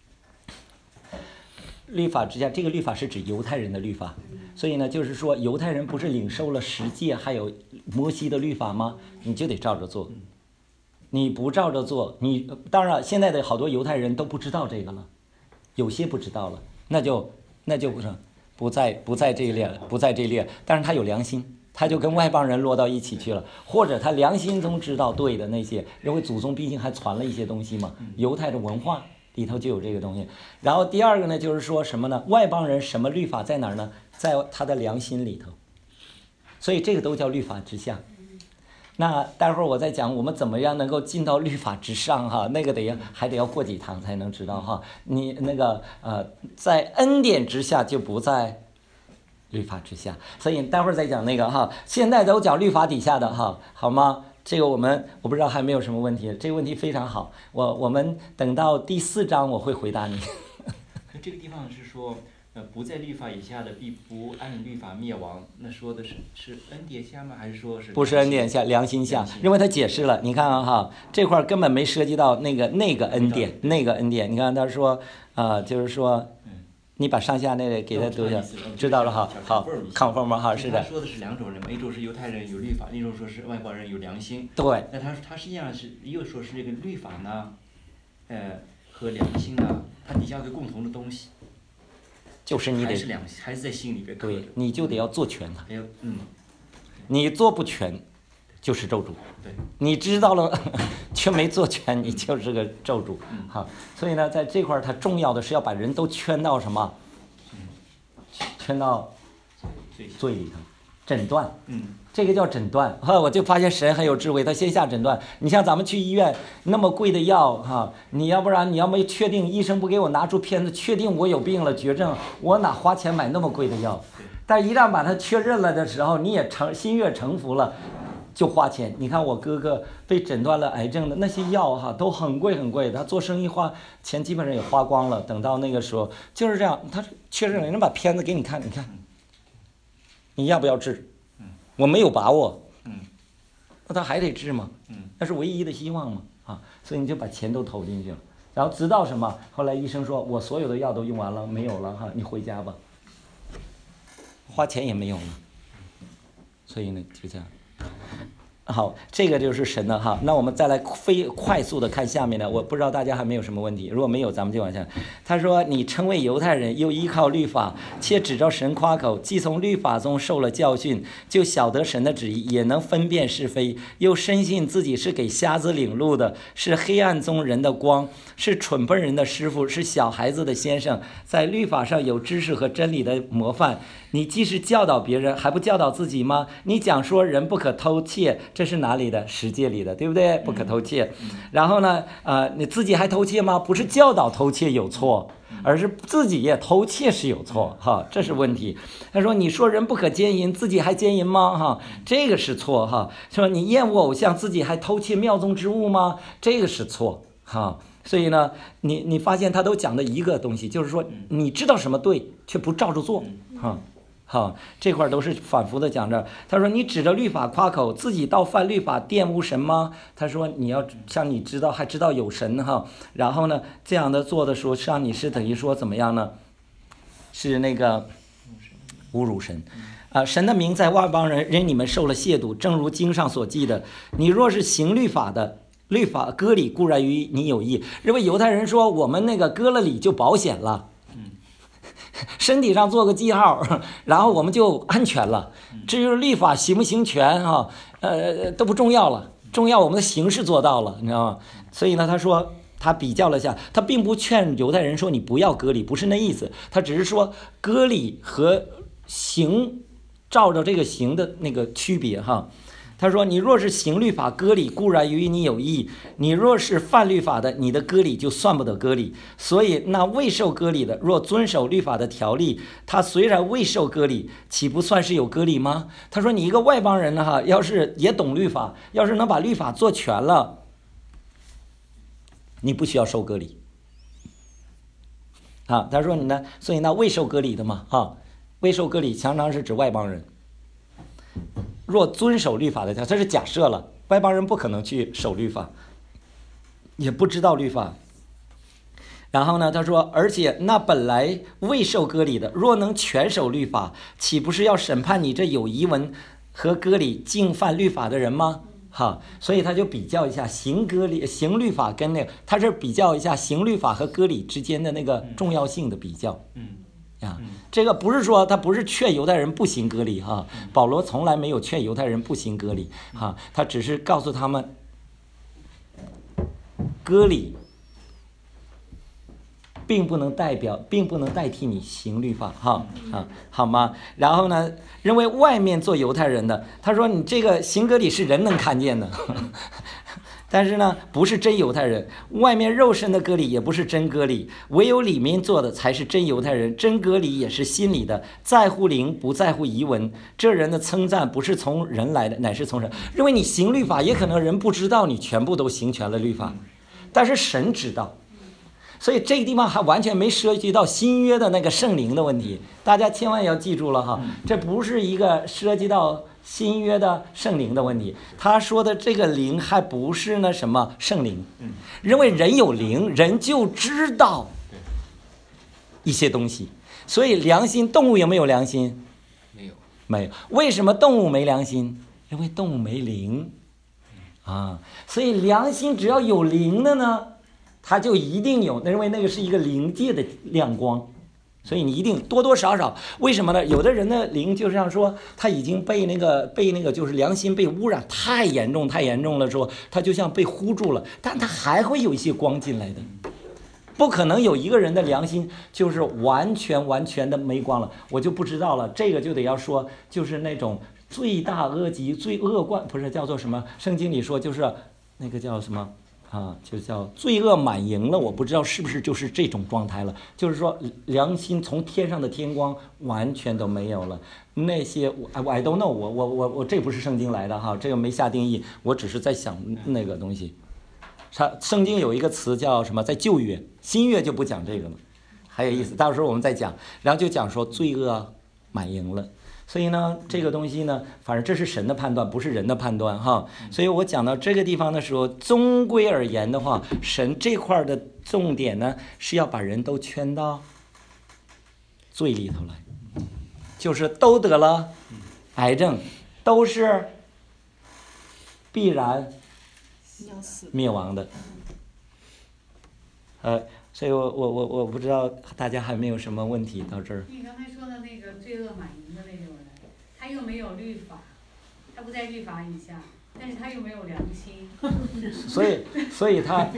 律法之下，这个律法是指犹太人的律法，所以呢，就是说犹太人不是领受了十诫还有摩西的律法吗？你就得照着做。你不照着做，你当然现在的好多犹太人都不知道这个了，有些不知道了，那就不在这一列，但是他有良心，他就跟外邦人落到一起去了，或者他良心中知道对的那些，因为祖宗毕竟还传了一些东西嘛，犹太的文化里头就有这个东西。然后第二个呢，就是说什么呢？外邦人什么律法在哪儿呢？在他的良心里头，所以这个都叫律法之下。那待会儿我再讲我们怎么样能够进到律法之上哈，那个还得要过几堂才能知道哈。你那个在恩典之下就不在律法之下，所以待会儿再讲那个哈。现在都讲律法底下的哈，好吗？这个我不知道还没有什么问题，这个问题非常好，我们等到第4章我会回答你。 这个地方是说。不在律法以下的必不按律法灭亡，那说的是恩典下吗？还是说是？ 不是恩典下，良心下，因为他解释了，你看啊哈，这块根本没涉及到那个恩典，你看他说就是说，你把上下那个给他读一下，知道了哈，好，conform吗？哈，是的。 他说的是2种人嘛，一种是犹太人有律法，另一种说是外邦人有良心。 对。 那他实际上是又说是这个律法呢，和良心呢，它底下有个共同的东西。 就是你得还是在心里边， 对，你就得要做全它。你做不全，就是咒诅。 对， 你知道了却没做全，你就是个咒诅。好，所以呢，在这块儿，它重要的是要把人都圈到什么？圈到罪里头，诊断。这个叫诊断哈，我就发现神很有智慧，他先下诊断。你像咱们去医院那么贵的药哈，你要不然你要没确定，医生不给我拿出片子确定我有病了绝症，我哪花钱买那么贵的药？但一旦把它确认了的时候，你也心悦诚服了，就花钱。你看我哥哥被诊断了癌症的那些药哈，都很贵很贵，他做生意花钱基本上也花光了。等到那个时候就是这样，他确认了，人把片子给你看，你看你要不要治？我没有把握，那他还得治吗？那是唯一的希望嘛，所以你就把钱都投进去了，然后直到什么？后来医生说我所有的药都用完了，没有了哈，你回家吧，花钱也没有了，所以呢就这样。好，这个就是神的哈。那我们再来快速的看下面的，我不知道大家还没有什么问题，如果没有咱们就往下。他说你称为犹太人，又依靠律法，且指着神夸口，既从律法中受了教训，就晓得神的旨意，也能分辨是非，又深信自己是给瞎子领路的，是黑暗中人的光，是蠢笨人的师傅，是小孩子的先生，在律法上有知识和真理的模范。你既是教导别人，还不教导自己吗？你讲说人不可偷窃，这是哪里的？十诫里的，对不对？不可偷窃。然后呢，你自己还偷窃吗？不是教导偷窃有错，而是自己也偷窃是有错，哈，这是问题。他说，你说人不可奸淫，自己还奸淫吗？哈，这个是错，哈。说你厌恶偶像，自己还偷窃庙中之物吗？这个是错，哈。所以呢，你发现他都讲的一个东西，就是说你知道什么对，却不照着做，哈。好，这块都是反复的讲着。他说：“你指着律法夸口，自己倒犯律法，玷污神吗？”他说：“你要像你知道，还知道有神哈。然后呢，这样的做的时候，实际上你是等于说怎么样呢？是那个侮辱神。神的名在外邦人你们受了亵渎，正如经上所记的。你若是行律法的，律法割礼固然于你有益。因为犹太人说我们那个割了礼就保险了。”身体上做个记号，然后我们就安全了。至于律法行不行全哈，都不重要了，重要我们的形式做到了，你知道吗？所以呢，他说他比较了一下，他并不劝犹太人说你不要割礼，不是那意思，他只是说割礼和行照着这个行的那个区别哈。他说你若是行律法割礼固然于你有益，你若是犯律法的，你的割礼就算不得割礼。所以那未受割礼的若遵守律法的条例，他虽然未受割礼，岂不算是有割礼吗？他说你一个外邦人哈，要是也懂律法，要是能把律法做全了，你不需要受割礼。 啊，他说你呢，所以那未受割礼的嘛，未受割礼常常是指外邦人。若遵守律法的，这是假设了，外邦人不可能去守律法，也不知道律法。然后呢，他说，而且那本来未受割礼的，若能全守律法，岂不是要审判你这有遗文和割礼竟犯律法的人吗？所以他就比较一下行律法跟那个，他是比较一下行律法和割礼之间的那个重要性的比较。这个不是说他不是劝犹太人不行割礼保罗从来没有劝犹太人不行割礼他只是告诉他们割礼并不能代替你行律法好吗？然后呢，认为外面做犹太人的，他说你这个行割礼是人能看见的但是呢，不是真犹太人，外面肉身的割礼也不是真割礼，唯有里面做的才是真犹太人。真割礼也是心里的，在乎灵不在乎遗文。这人的称赞不是从人来的，乃是从神。认为你行律法，也可能人不知道你全部都行全了律法，但是神知道。所以这个地方还完全没涉及到新约的那个圣灵的问题，大家千万要记住了这不是一个涉及到新约的圣灵的问题。他说的这个灵还不是那什么圣灵，认为人有灵，人就知道一些东西。所以良心，动物有没有良心？没有。为什么动物没良心？因为动物没灵所以良心只要有灵的呢，它就一定有，因为那个是一个灵界的亮光，所以你一定多多少少。为什么呢？有的人的灵就是像说他已经被那个就是良心被污染太严重了之后，他就像被糊住了，但他还会有一些光进来的。不可能有一个人的良心就是完全的没光了，我就不知道了。这个就得要说，就是那种罪大恶极、罪恶贯，不是叫做什么？圣经里说就是那个叫什么？就叫罪恶满盈了，我不知道是不是就是这种状态了，就是说良心从天上的天光完全都没有了。那些I don't know， 我这不是圣经来的这个没下定义，我只是在想那个东西。圣经有一个词叫什么，在旧约，新约就不讲这个了，还有意思，到时候我们再讲。然后就讲说罪恶满盈了。所以呢，这个东西呢，反正这是神的判断，不是人的判断所以我讲到这个地方的时候，终归而言的话，神这块的重点呢，是要把人都圈到罪里头来，就是都得了癌症，都是必然灭亡的。所以我不知道大家还没有什么问题到这儿。 你刚才说的那个罪恶满盈的那种人，他又没有律法，他不在律法以下，但是他又没有良心。所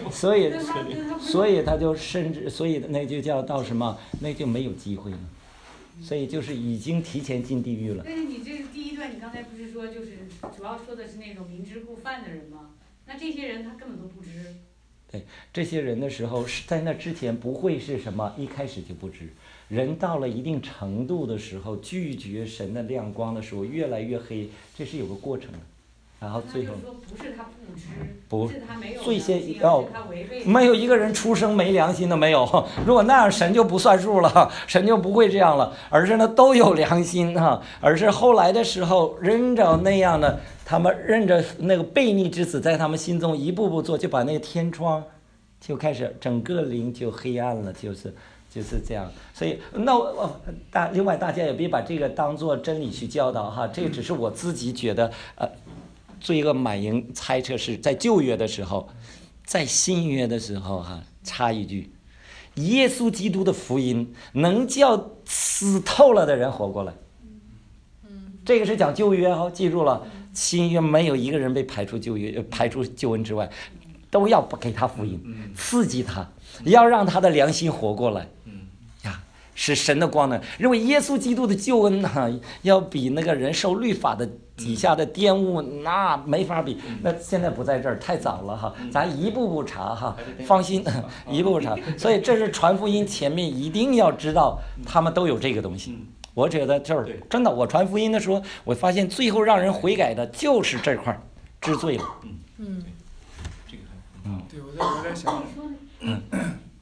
以他就甚至，所以那就叫到什么，那就没有机会了。所以就是已经提前进地狱了。但是你这第一段，你刚才不是说就是主要说的是那种明知故犯的人吗？那这些人他根本都不知。 对，这些人的时候，在那之前不会是什么，一开始就不知。人到了一定程度的时候，拒绝神的亮光的时候，越来越黑，这是有个过程的。然后最后不是他不知， 不是他没有最先要他违背， 没有一个人出生没良心的，没有。如果那样，神就不算数了，神就不会这样了。而是呢，都有良心而是后来的时候，认着那样的，他们认着那个悖逆之子在他们心中一步步做，就把那个天窗就开始整个灵就黑暗了，就是这样。所以另外大家也别把这个当做真理去教导这只是我自己觉得罪恶满盈猜测是在旧约的时候，在新约的时候插一句，耶稣基督的福音能叫死透了的人活过来。这个是讲旧约记住了，新约没有一个人被排除救恩之外，都要给他福音，刺激他，要让他的良心活过来。是神的光呢，认为耶稣基督的救恩要比那个人受律法的底下的玷污那没法比。那现在不在这儿，太早了咱一步步查放心，一步步查。所以这是传福音前面一定要知道，他们都有这个东西。我觉得就是真的，我传福音的时候，我发现最后让人悔改的就是这块知罪了。 对，我在想，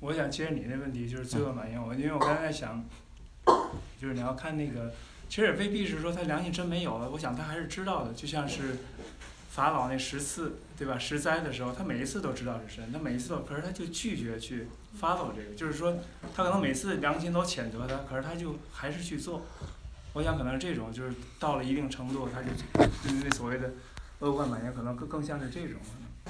我想接着你那问题，就是罪恶满盈。因为我刚才在想，就是你要看那个，其实也未必是说他良心真没有了，我想他还是知道的，就像是法老那10次，对吧？10灾的时候，他每一次都知道是神，他每一次都，可是他就拒绝去 follow 这个，就是说他可能每次良心都谴责他，可是他就还是去做。我想可能是这种，就是到了一定程度，他就那所谓的恶贯满盈，可能更像是这种。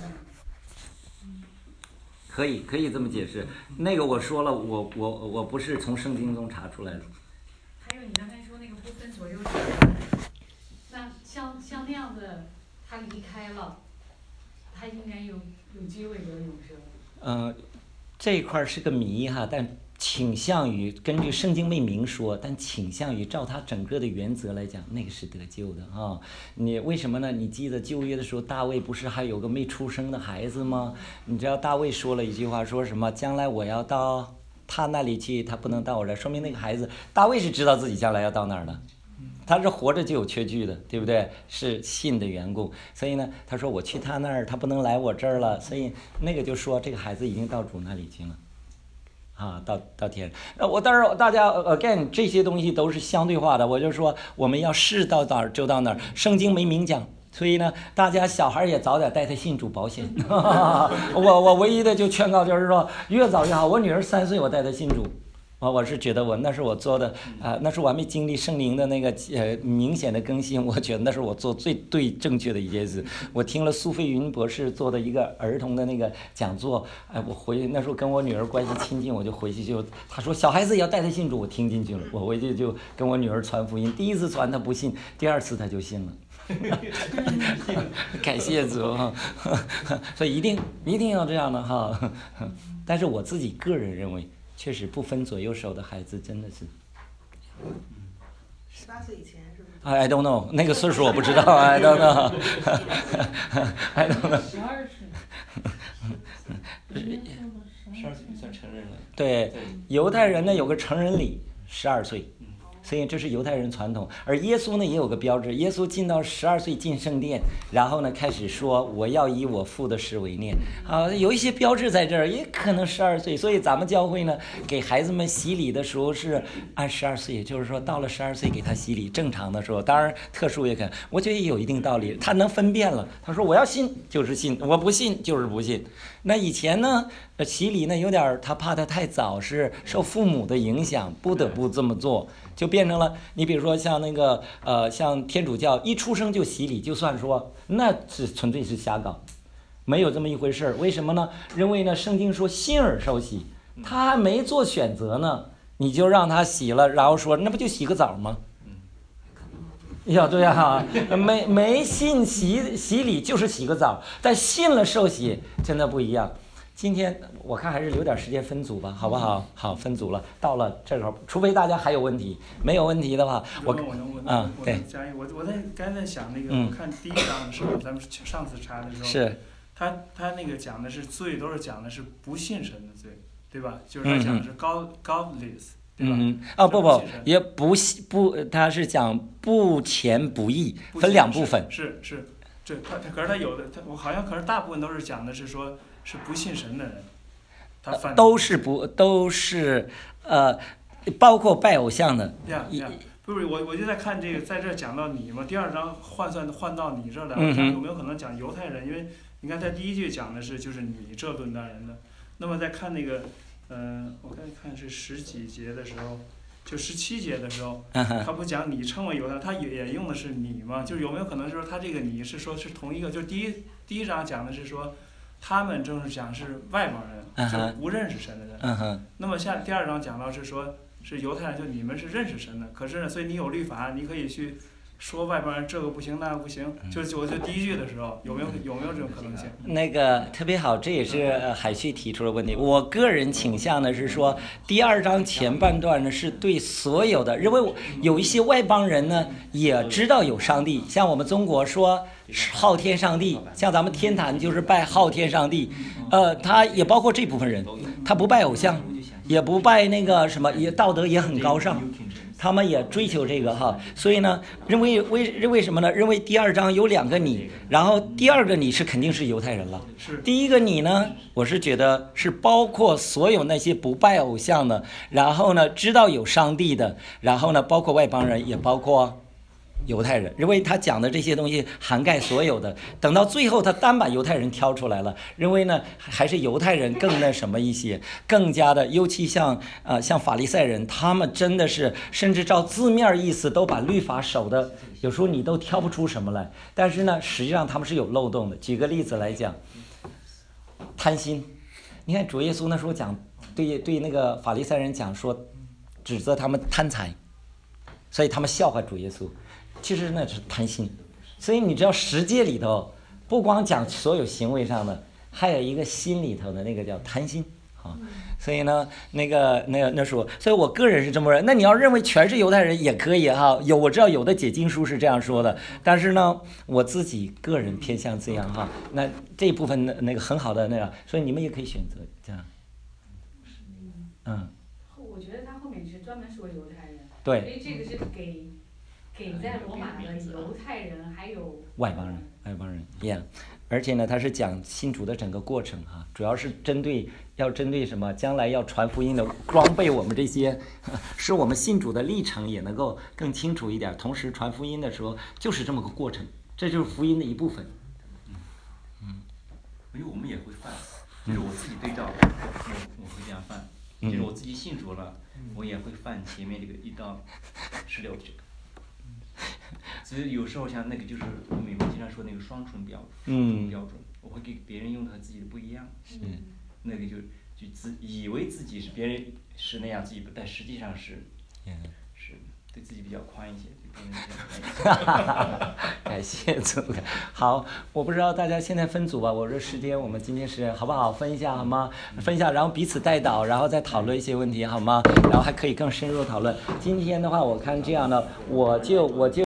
可以这么解释。那个我说了，我不是从圣经中查出来的。 还有你刚才说那个不分左右手，那像那样的，他离开了，他应该有机会得永生。 这一块是个谜哈，但倾向于根据圣经没明说，但倾向于照他整个的原则来讲，那个是得救的啊。你为什么呢？你记得旧约的时候，大卫不是还有个没出生的孩子吗？你知道大卫说了一句话，说什么？将来我要到他那里去，他不能到我这，说明那个孩子，大卫是知道自己将来要到哪儿的。他是活着就有缺据的，对不对？是信的缘故，所以呢，他说我去他那儿，他不能来我这儿了，所以那个就说这个孩子已经到主那里去了。啊，到天，我当然大家 again 这些东西都是相对化的，我就说我们要是到哪儿就到哪儿，圣经没明讲，所以呢，大家小孩也早点带他信主保险。我唯一的就劝告就是说，越早越好。我女儿3岁，我带她信主。我是觉得那是我做的那是我还没经历圣灵的那个明显的更新，我觉得那是我做最对正确的一件事。我听了苏飞云博士做的一个儿童的那个讲座，我回去那时候跟我女儿关系亲近，我就回去他说小孩子也要带他信主，我听进去了，我回去就跟我女儿传福音，第一次传她不信，第2次她就信了。感谢主，所以一定要这样的哈。但是我自己个人认为，确实不分左右手的孩子真的是。 18岁以前是不是 ？I don't know， 那个岁数我不知道。I don't know。I don't know。 12岁。 12岁算成人了。 对，犹太人呢有个成人礼，12岁。所以这是犹太人传统，而耶稣呢也有个标志，耶稣进到12岁进圣殿，然后呢开始说我要以我父的事为念有一些标志在这儿，也可能12岁。所以咱们教会呢给孩子们洗礼的时候是按12岁，也就是说到了12岁给他洗礼，正常的时候，当然特殊也可能，我觉得也有一定道理，他能分辨了，他说我要信就是信，我不信就是不信。那以前呢洗礼呢有点他怕他太早，是受父母的影响不得不这么做，就变成了你比如说像那个像天主教一出生就洗礼，就算说那是纯粹是瞎搞，没有这么一回事。为什么呢？因为呢圣经说信而受洗，他还没做选择呢，你就让他洗了，然后说那不就洗个澡吗？呀，对啊，没信洗礼就是洗个澡，但信了受洗真的不一样。今天我看还是留点时间分组吧，好不好？好，分组了，到了这时候，除非大家还有问题，没有问题的话， 我对。 加一，我刚才想那个，我看第1章的时候，咱们上次查的时候， 是， 他那个讲的是罪，都是讲的是不信神的罪，对吧？就是他讲的是godless。对吧？ 不，也不，他是讲不虔不义，分2部分。 是，这可是他有的，我好像可是大部分都是讲的是说是不信神的人， 都是包括拜偶像的。 不是，我就在看这个，在这讲到你嘛，第2章换到你这儿来，我想有没有可能讲犹太人？因为你看他第1句讲的是就是你这论断人的，那么再看那个。我看是10几节的时候，就17节的时候，他不讲你称为犹太，他也用的是你嘛？就是有没有可能就是他这个你是说是同一个？就第一章讲的是说，他们正是讲是外邦人，就不认识神的人。那么第2章讲到是说，是犹太人，就你们是认识神的，可是呢，所以你有律法，你可以去。说外邦人这个不行那个不行，就我就第1句的时候有没有这种可能性？ 那个特别好，这也是海旭提出的问题。我个人倾向的是说，第2章前半段呢是对所有的，因为有一些外邦人呢也知道有上帝，像我们中国说昊天上帝，像咱们天坛就是拜昊天上帝，他也包括这部分人，他不拜偶像，也不拜那个什么，也道德也很高尚。 他们也追求这个哈。所以呢，为什么呢？认为第2章有2个你，然后第2个你是肯定是犹太人了。第一个你呢，我是觉得是包括所有那些不拜偶像的，然后呢知道有上帝的，然后呢包括外邦人，也包括犹太人，认为他讲的这些东西涵盖所有的。等到最后他单把犹太人挑出来了，认为呢还是犹太人更那什么一些，更加的，尤其像法利赛人，他们真的是甚至照字面意思都把律法守的，有时候你都挑不出什么来。但是呢实际上他们是有漏洞的。举个例子来讲，贪心，你看主耶稣那时候讲对那个法利赛人讲说，指责他们贪财，所以他们笑话主耶稣。其实那是贪心。所以你知道十诫里头不光讲所有行为上的，还有一个心里头的那个叫贪心啊。所以呢那时候，所以我个人是这么认为。那你要认为全是犹太人也可以哈，我知道有的解经书是这样说的，但是呢我自己个人偏向这样哈。那这一部分那个很好的那个，所以你们也可以选择这样。 我觉得他后面是专门说犹太人， 对， 所以这个是给在罗马的犹太人还有外邦人 ，yeah。而且呢，他是讲信主的整个过程哈，主要是针对什么，将来要传福音的装备我们这些，使我们信主的历程也能够更清楚一点。同时传福音的时候就是这么个过程，这就是福音的一部分。 因为我们也会犯，就是我自己对照，我会这样犯，就是我自己信主了，我也会犯前面这个1到16这个。所以有时候像那个就是我美国经常说那个双重标准，我会给别人用他自己的不一样，那个就以为自己是别人是那样自己不，但实际上是对自己比较宽一些，对别人比较宽一些。 感谢主。好，我不知道大家现在分组吧，我这时间我们今天是好不好分一下好吗？分一下，然后彼此带导，然后再讨论一些问题好吗？然后还可以更深入讨论。今天的话，我看这样的，我就